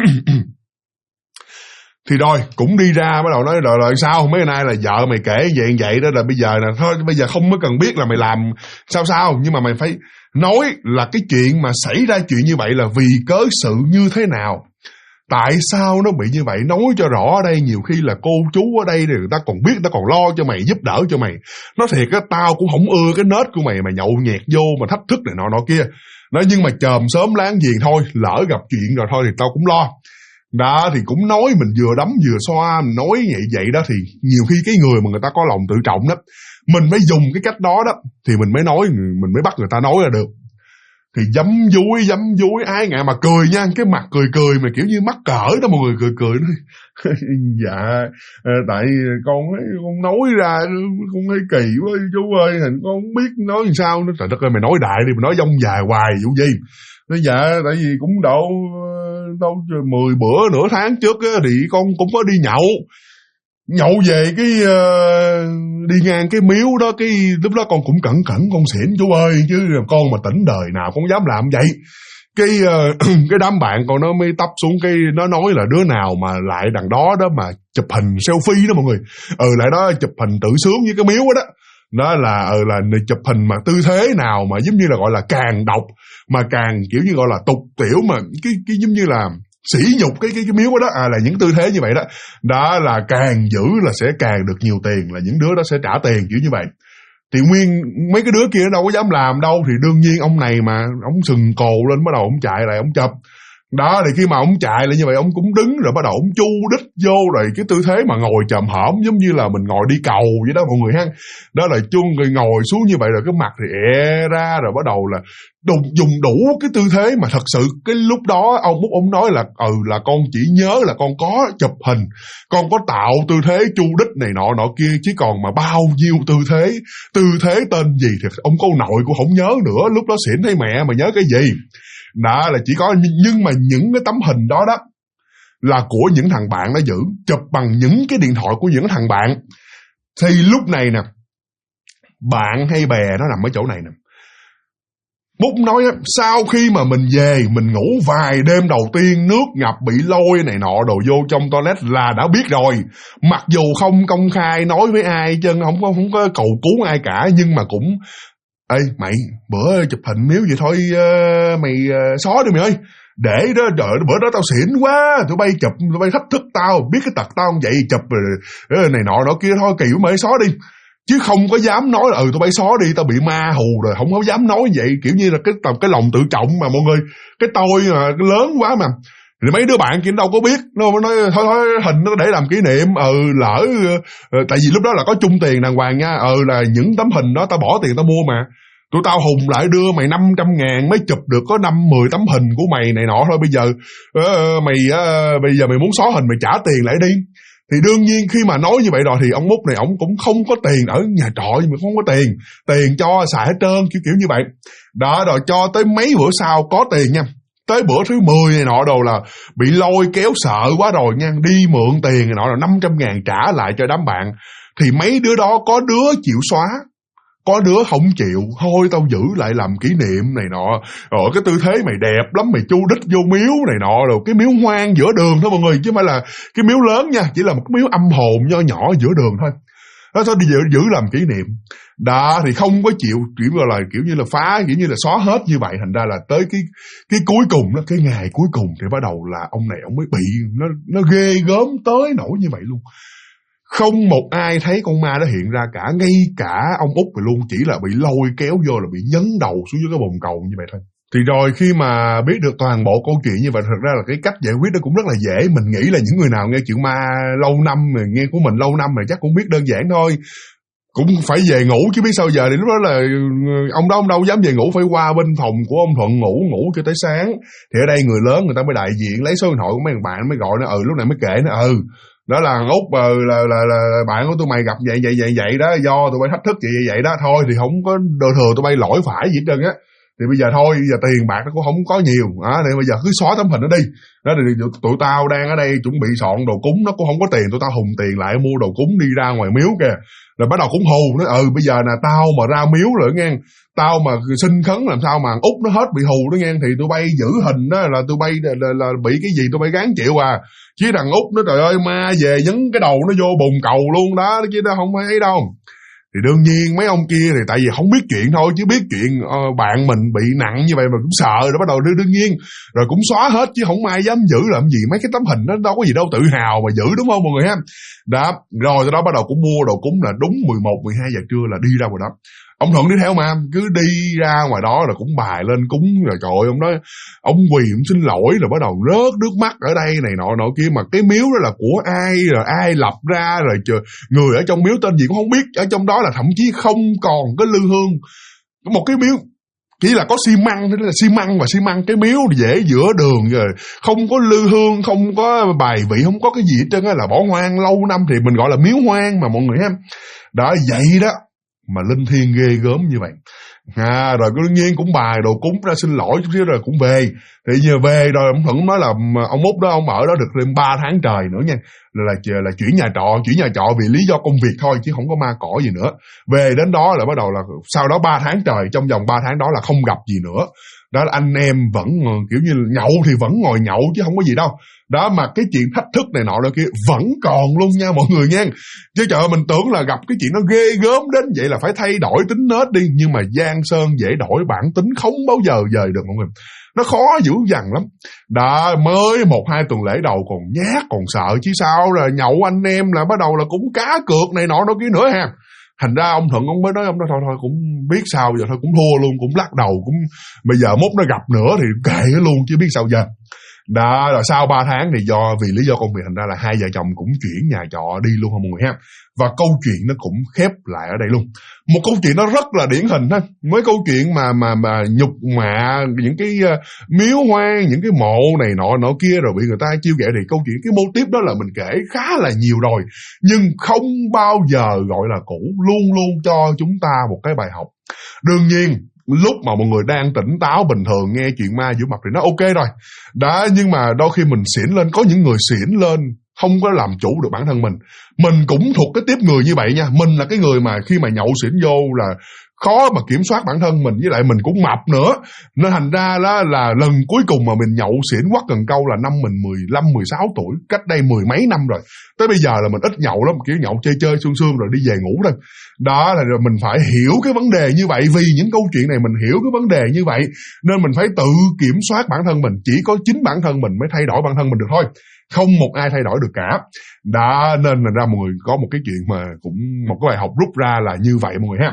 Thì rồi cũng đi ra bắt đầu nói rồi sao mấy nay là vợ mày kể vậy đó, là bây giờ là thôi, bây giờ không có cần biết là mày làm sao, nhưng mà mày phải nói là cái chuyện mà xảy ra chuyện như vậy là vì cớ sự như thế nào, tại sao nó bị như vậy, nói cho rõ ở đây. Nhiều khi là cô chú ở đây thì người ta còn biết, người ta còn lo cho mày, giúp đỡ cho mày. Nói thiệt á, tao cũng không ưa cái nết của mày mà nhậu nhẹt vô mà thách thức này nọ kia. Nói nhưng mà chòm sớm láng giềng thôi, lỡ gặp chuyện rồi thôi thì tao cũng lo. Đó, thì cũng nói mình vừa đấm vừa xoa, mình nói vậy đó. Thì nhiều khi cái người mà người ta có lòng tự trọng đó, mình phải dùng cái cách đó đó thì mình mới nói, mình mới bắt người ta nói ra được. Thì dấm dúi ái ngại mà cười nha, cái mặt cười mà kiểu như mắc cỡ đó, mọi người cười nói dạ tại con nói ra con thấy kỳ quá chú ơi, con không biết nói làm sao nữa. Trời đất ơi, mày nói đại đi, mày nói dông dài hoài vụ gì. Nói dạ tại vì cũng đâu 10 bữa nửa tháng trước á, thì con cũng có đi nhậu về cái đi ngang cái miếu đó, cái lúc đó con cũng cẩn con xỉn chú ơi, chứ con mà tỉnh đời nào con dám làm vậy. Cái đám bạn con nó mới tấp xuống, cái nó nói là đứa nào mà lại đằng đó mà chụp hình selfie đó mọi người, lại đó chụp hình tự sướng với cái miếu đó. Đó là chụp hình mà tư thế nào mà giống như là gọi là càng độc, mà càng kiểu như gọi là tục tiểu, mà cái giống như là sỉ nhục cái miếu đó, là những tư thế như vậy đó. Đó là càng giữ là sẽ càng được nhiều tiền, là những đứa đó sẽ trả tiền kiểu như vậy. Thì nguyên mấy cái đứa kia đâu có dám làm đâu, thì đương nhiên ông này mà ông sừng cồ lên, bắt đầu ông chạy lại ông chụp. Đó, thì khi mà ông chạy lại như vậy, ông cũng đứng rồi bắt đầu ông chu đít vô, rồi cái tư thế mà ngồi chồm hổm giống như là mình ngồi đi cầu vậy đó mọi người ha. Đó là chung người ngồi xuống như vậy, rồi cái mặt thì ra, rồi bắt đầu là dùng đủ cái tư thế mà thật sự cái lúc đó ông nói là là con chỉ nhớ là con có chụp hình, con có tạo tư thế chu đít này nọ kia, chứ còn mà bao nhiêu tư thế tên gì thì ông cô nội cũng không nhớ nữa. Lúc đó xỉn thấy mẹ mà nhớ cái gì. Đó là chỉ có, nhưng mà những cái tấm hình đó là của những thằng bạn nó giữ, chụp bằng những cái điện thoại của những thằng bạn. Thì lúc này nè, bạn hay bè nó nằm ở chỗ này nè. Bút nói á, sau khi mà mình về, mình ngủ vài đêm đầu tiên, nước ngập bị lôi này nọ đồ vô trong toilet là đã biết rồi. Mặc dù không công khai nói với ai chứ không có cầu cứu ai cả, nhưng mà cũng ê mày, bữa chụp hình miếu vậy thôi mày xóa đi mày ơi. Để đó đợi bữa đó tao xỉn quá, tụi bay chụp, tụi bay thách thức tao, biết cái tật tao không vậy, chụp rồi này nọ kia thôi, kiểu mà xóa đi. Chứ không có dám nói là tụi bay xóa đi, tao bị ma hù rồi, không có dám nói vậy. Kiểu như là cái lòng tự trọng mà mọi người, cái tôi mà cái lớn quá mà. Thì mấy đứa bạn kia đâu có biết, nó nói thôi hình nó để làm kỷ niệm. Lỡ tại vì lúc đó là có chung tiền đàng hoàng nha. Là những tấm hình đó tao bỏ tiền tao mua mà. Tụi tao hùng lại đưa mày 500.000 mới chụp được có 5-10 tấm hình của mày này nọ thôi. Bây giờ mày muốn xóa hình mày trả tiền lại đi. Thì đương nhiên khi mà nói như vậy rồi thì ông Múc này ông cũng không có tiền ở nhà trọ, nhưng mà không có tiền cho xài hết trơn, kiểu như vậy. Đó, rồi cho tới mấy bữa sau có tiền nha. Tới bữa thứ 10 này nọ đồ là bị lôi kéo sợ quá rồi nha, đi mượn tiền này nọ là 500.000 trả lại cho đám bạn. Thì mấy đứa đó có đứa chịu xóa, có đứa không chịu, thôi tao giữ lại làm kỷ niệm này nọ. Rồi cái tư thế mày đẹp lắm, mày chu đích vô miếu này nọ, rồi cái miếu hoang giữa đường thôi mọi người, chứ không phải là cái miếu lớn nha, chỉ là một cái miếu âm hồn nho nhỏ giữa đường thôi. Đó, thôi đi giữ làm kỷ niệm. Đó, thì không có chịu kiểu như là phá, kiểu như là xóa hết như vậy. Thành ra là tới cái cuối cùng đó, cái ngày cuối cùng thì bắt đầu là ông này ông mới bị nó ghê gớm tới nỗi như vậy luôn. Không một ai thấy con ma đó hiện ra cả, ngay cả ông Út rồi luôn, chỉ là bị lôi kéo vô, là bị nhấn đầu xuống dưới cái bồn cầu như vậy thôi. Thì rồi khi mà biết được toàn bộ câu chuyện như vậy, thật ra là cái cách giải quyết đó cũng rất là dễ. Mình nghĩ là những người nào nghe chuyện ma lâu năm, nghe của mình lâu năm thì chắc cũng biết đơn giản thôi. Cũng phải về ngủ chứ biết sao giờ. Thì lúc đó là ông đâu dám về ngủ, phải qua bên phòng của ông Thuận ngủ cho tới sáng. Thì ở đây người lớn người ta mới đại diện lấy số điện thoại của mấy thằng bạn mới gọi nó, lúc này mới kể nó, đó là Út là bạn của tụi mày gặp vậy đó, do tụi bay thách thức vậy đó, thôi thì không có đồ thừa tụi bay lỗi phải gì hết trơn á. Thì bây giờ thôi, bây giờ tiền bạc nó cũng không có nhiều thì bây giờ cứ xóa tấm hình nó đi. Đó thì tụi tao đang ở đây chuẩn bị soạn đồ cúng, nó cũng không có tiền, tụi tao hùng tiền lại mua đồ cúng đi ra ngoài miếu kìa. Rồi bắt đầu cũng hù nó, bây giờ là tao mà ra miếu rồi nghe, tao mà xin khấn làm sao mà Út nó hết bị hù đó nghe, thì tụi bay giữ hình đó là tụi bay là bị cái gì tụi bay gán chịu à. Chứ thằng Út nó trời ơi ma về nhấn cái đầu nó vô bồn cầu luôn đó, chứ nó không phải ấy đâu. Thì đương nhiên mấy ông kia thì tại vì không biết chuyện thôi, chứ biết chuyện bạn mình bị nặng như vậy mà cũng sợ rồi, bắt đầu đương nhiên rồi cũng xóa hết, chứ không ai dám giữ làm gì. Mấy cái tấm hình nó đâu có gì đâu tự hào mà giữ, đúng không mọi người ha. Đó, rồi sau đó bắt đầu cũng mua đồ cúng là đúng 11-12 giờ trưa là đi ra ngoài đó. Ông Thuận đi theo mà, cứ đi ra ngoài đó rồi cũng bài lên cúng, rồi trời ơi, ông nói ông quỳ ông xin lỗi, rồi bắt đầu rớt nước mắt ở đây này nọ kia. Mà cái miếu đó là của ai, rồi ai lập ra, rồi người ở trong miếu tên gì cũng không biết. Ở trong đó là thậm chí không còn cái lư hương, một cái miếu chỉ là có xi măng, thế là xi măng cái miếu dễ giữa đường rồi, không có lư hương, không có bài vị, không có cái gì hết trơn á, là bỏ hoang lâu năm thì mình gọi là miếu hoang mà mọi người ha. Đó vậy đó mà linh thiêng ghê gớm như vậy. Rồi đương nhiên cũng bài đồ cúng ra xin lỗi chút xíu rồi cũng về. Thì giờ về rồi ông Thuận nói là ông Út đó ông ở đó được thêm 3 tháng trời nữa nha, là chuyển nhà trọ vì lý do công việc thôi, chứ không có ma cỏ gì nữa. Về đến đó là bắt đầu là sau đó 3 tháng trời, trong vòng 3 tháng đó là không gặp gì nữa. Đó là anh em vẫn kiểu như nhậu thì vẫn ngồi nhậu chứ không có gì đâu. Đó, mà cái chuyện thách thức này nọ đó kia vẫn còn luôn nha mọi người nha. Chứ trời ơi, mình tưởng là gặp cái chuyện nó ghê gớm đến vậy là phải thay đổi tính nết đi. Nhưng mà Giang Sơn dễ đổi, bản tính không bao giờ dời được mọi người. Nó khó dữ dằn lắm. Đó, mới 1-2 tuần lễ đầu còn nhát còn sợ, chứ sao rồi nhậu anh em là bắt đầu là cũng cá cược này nọ đó kia nữa ha. Thành ra ông Thuận ông mới nói, ông nói thôi cũng biết sao giờ, thôi cũng thua luôn, cũng lắc đầu, cũng bây giờ mốt nó gặp nữa thì kệ luôn chứ biết sao giờ. Đó, rồi sau 3 tháng thì vì lý do công việc, thành ra là hai vợ chồng cũng chuyển nhà trọ đi luôn không mọi người ha. Và câu chuyện nó cũng khép lại ở đây luôn. Một câu chuyện nó rất là điển hình thôi. Mấy câu chuyện mà nhục mạ những cái miếu hoang, những cái mộ này nọ kia rồi bị người ta chiêu ghẹo, thì câu chuyện cái mô típ đó là mình kể khá là nhiều rồi, nhưng không bao giờ gọi là cũ, luôn luôn cho chúng ta một cái bài học. Đương nhiên lúc mà mọi người đang tỉnh táo bình thường nghe chuyện ma giữa mặt thì nó ok rồi đó, nhưng mà đôi khi mình xỉn lên, có những người xỉn lên không có làm chủ được bản thân mình cũng thuộc cái tiếp người như vậy nha. Mình là cái người mà khi mà nhậu xỉn vô là khó mà kiểm soát bản thân mình, với lại mình cũng mập nữa, nên thành ra đó là lần cuối cùng mà mình nhậu xỉn quắc cần câu là năm mình 15-16 tuổi, cách đây mười mấy năm rồi. Tới bây giờ là mình ít nhậu lắm, kiểu nhậu chơi sương sương rồi đi về ngủ thôi. Đó là mình phải hiểu cái vấn đề như vậy, vì những câu chuyện này mình hiểu cái vấn đề như vậy nên mình phải tự kiểm soát bản thân mình. Chỉ có chính bản thân mình mới thay đổi bản thân mình được thôi, không một ai thay đổi được cả. Đó nên là ra mọi người có một cái chuyện mà cũng một cái bài học rút ra là như vậy mọi người ha.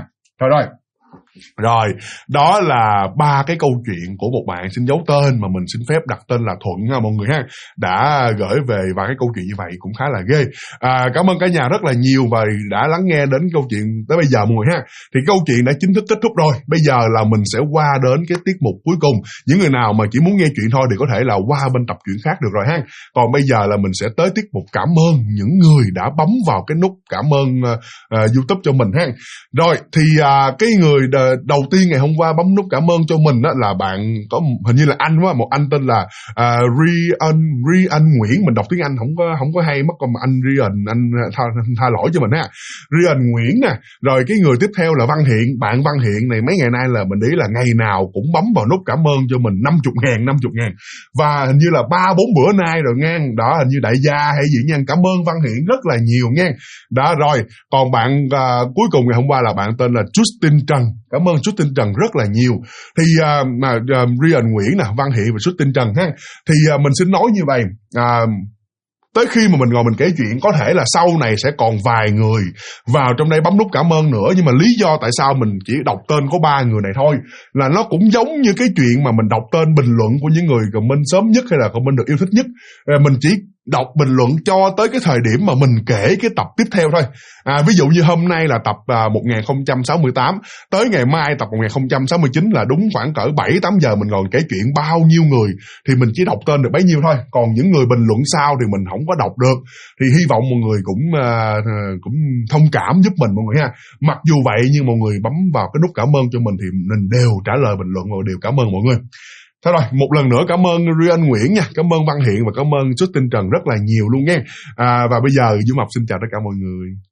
Rồi, đó là 3 cái câu chuyện của một bạn xin giấu tên mà mình xin phép đặt tên là Thuận ha mọi người ha, đã gửi về vài cái câu chuyện như vậy cũng khá là ghê. Cảm ơn cả nhà rất là nhiều và đã lắng nghe đến câu chuyện tới bây giờ mọi người ha. Thì câu chuyện đã chính thức kết thúc rồi. Bây giờ là mình sẽ qua đến cái tiết mục cuối cùng. Những người nào mà chỉ muốn nghe chuyện thôi thì có thể là qua bên tập truyện khác được rồi ha. Còn bây giờ là mình sẽ tới tiết mục cảm ơn những người đã bấm vào cái nút cảm ơn YouTube cho mình ha. Rồi thì cái người đầu tiên ngày hôm qua bấm nút cảm ơn cho mình đó là bạn có hình như là anh quá, một anh tên là Rian Nguyễn. Mình đọc tiếng Anh không có hay mất, còn anh Rian, anh tha lỗi cho mình ha. Rian Nguyễn nè. Rồi cái người tiếp theo là Văn Hiện. Bạn Văn Hiện này mấy ngày nay là mình ý là ngày nào cũng bấm vào nút cảm ơn cho mình 50.000 và hình như là 3-4 bữa nay rồi nha. Đó hình như đại gia hay gì nha. Cảm ơn Văn Hiện rất là nhiều nha. Đó rồi, còn bạn cuối cùng ngày hôm qua là bạn tên là Justin Trần. Cảm ơn Justin Trần rất là nhiều. Thì Rian Nguyễn nè, Văn Hiện và Justin Trần ha. Thì mình xin nói như vậy, tới khi mà mình ngồi mình kể chuyện, có thể là sau này sẽ còn vài người vào trong đây bấm nút cảm ơn nữa, nhưng mà lý do tại sao mình chỉ đọc tên có 3 người này thôi là nó cũng giống như cái chuyện mà mình đọc tên bình luận của những người comment sớm nhất hay là comment được yêu thích nhất. Mình chỉ đọc bình luận cho tới cái thời điểm mà mình kể cái tập tiếp theo thôi. Ví dụ như hôm nay là tập 1068, tới ngày mai tập 1069 là đúng khoảng cỡ 7-8 giờ mình ngồi kể chuyện bao nhiêu người thì mình chỉ đọc tên được bấy nhiêu thôi. Còn những người bình luận sau thì mình không có đọc được. Thì hy vọng mọi người cũng thông cảm giúp mình mọi người ha. Mặc dù vậy nhưng mọi người bấm vào cái nút cảm ơn cho mình thì mình đều trả lời bình luận và đều cảm ơn mọi người. Thôi rồi, một lần nữa cảm ơn Rian Nguyễn nha, cảm ơn Văn Hiện và cảm ơn Justin Trần rất là nhiều luôn nha. Và bây giờ Dũng Mập xin chào tất cả mọi người.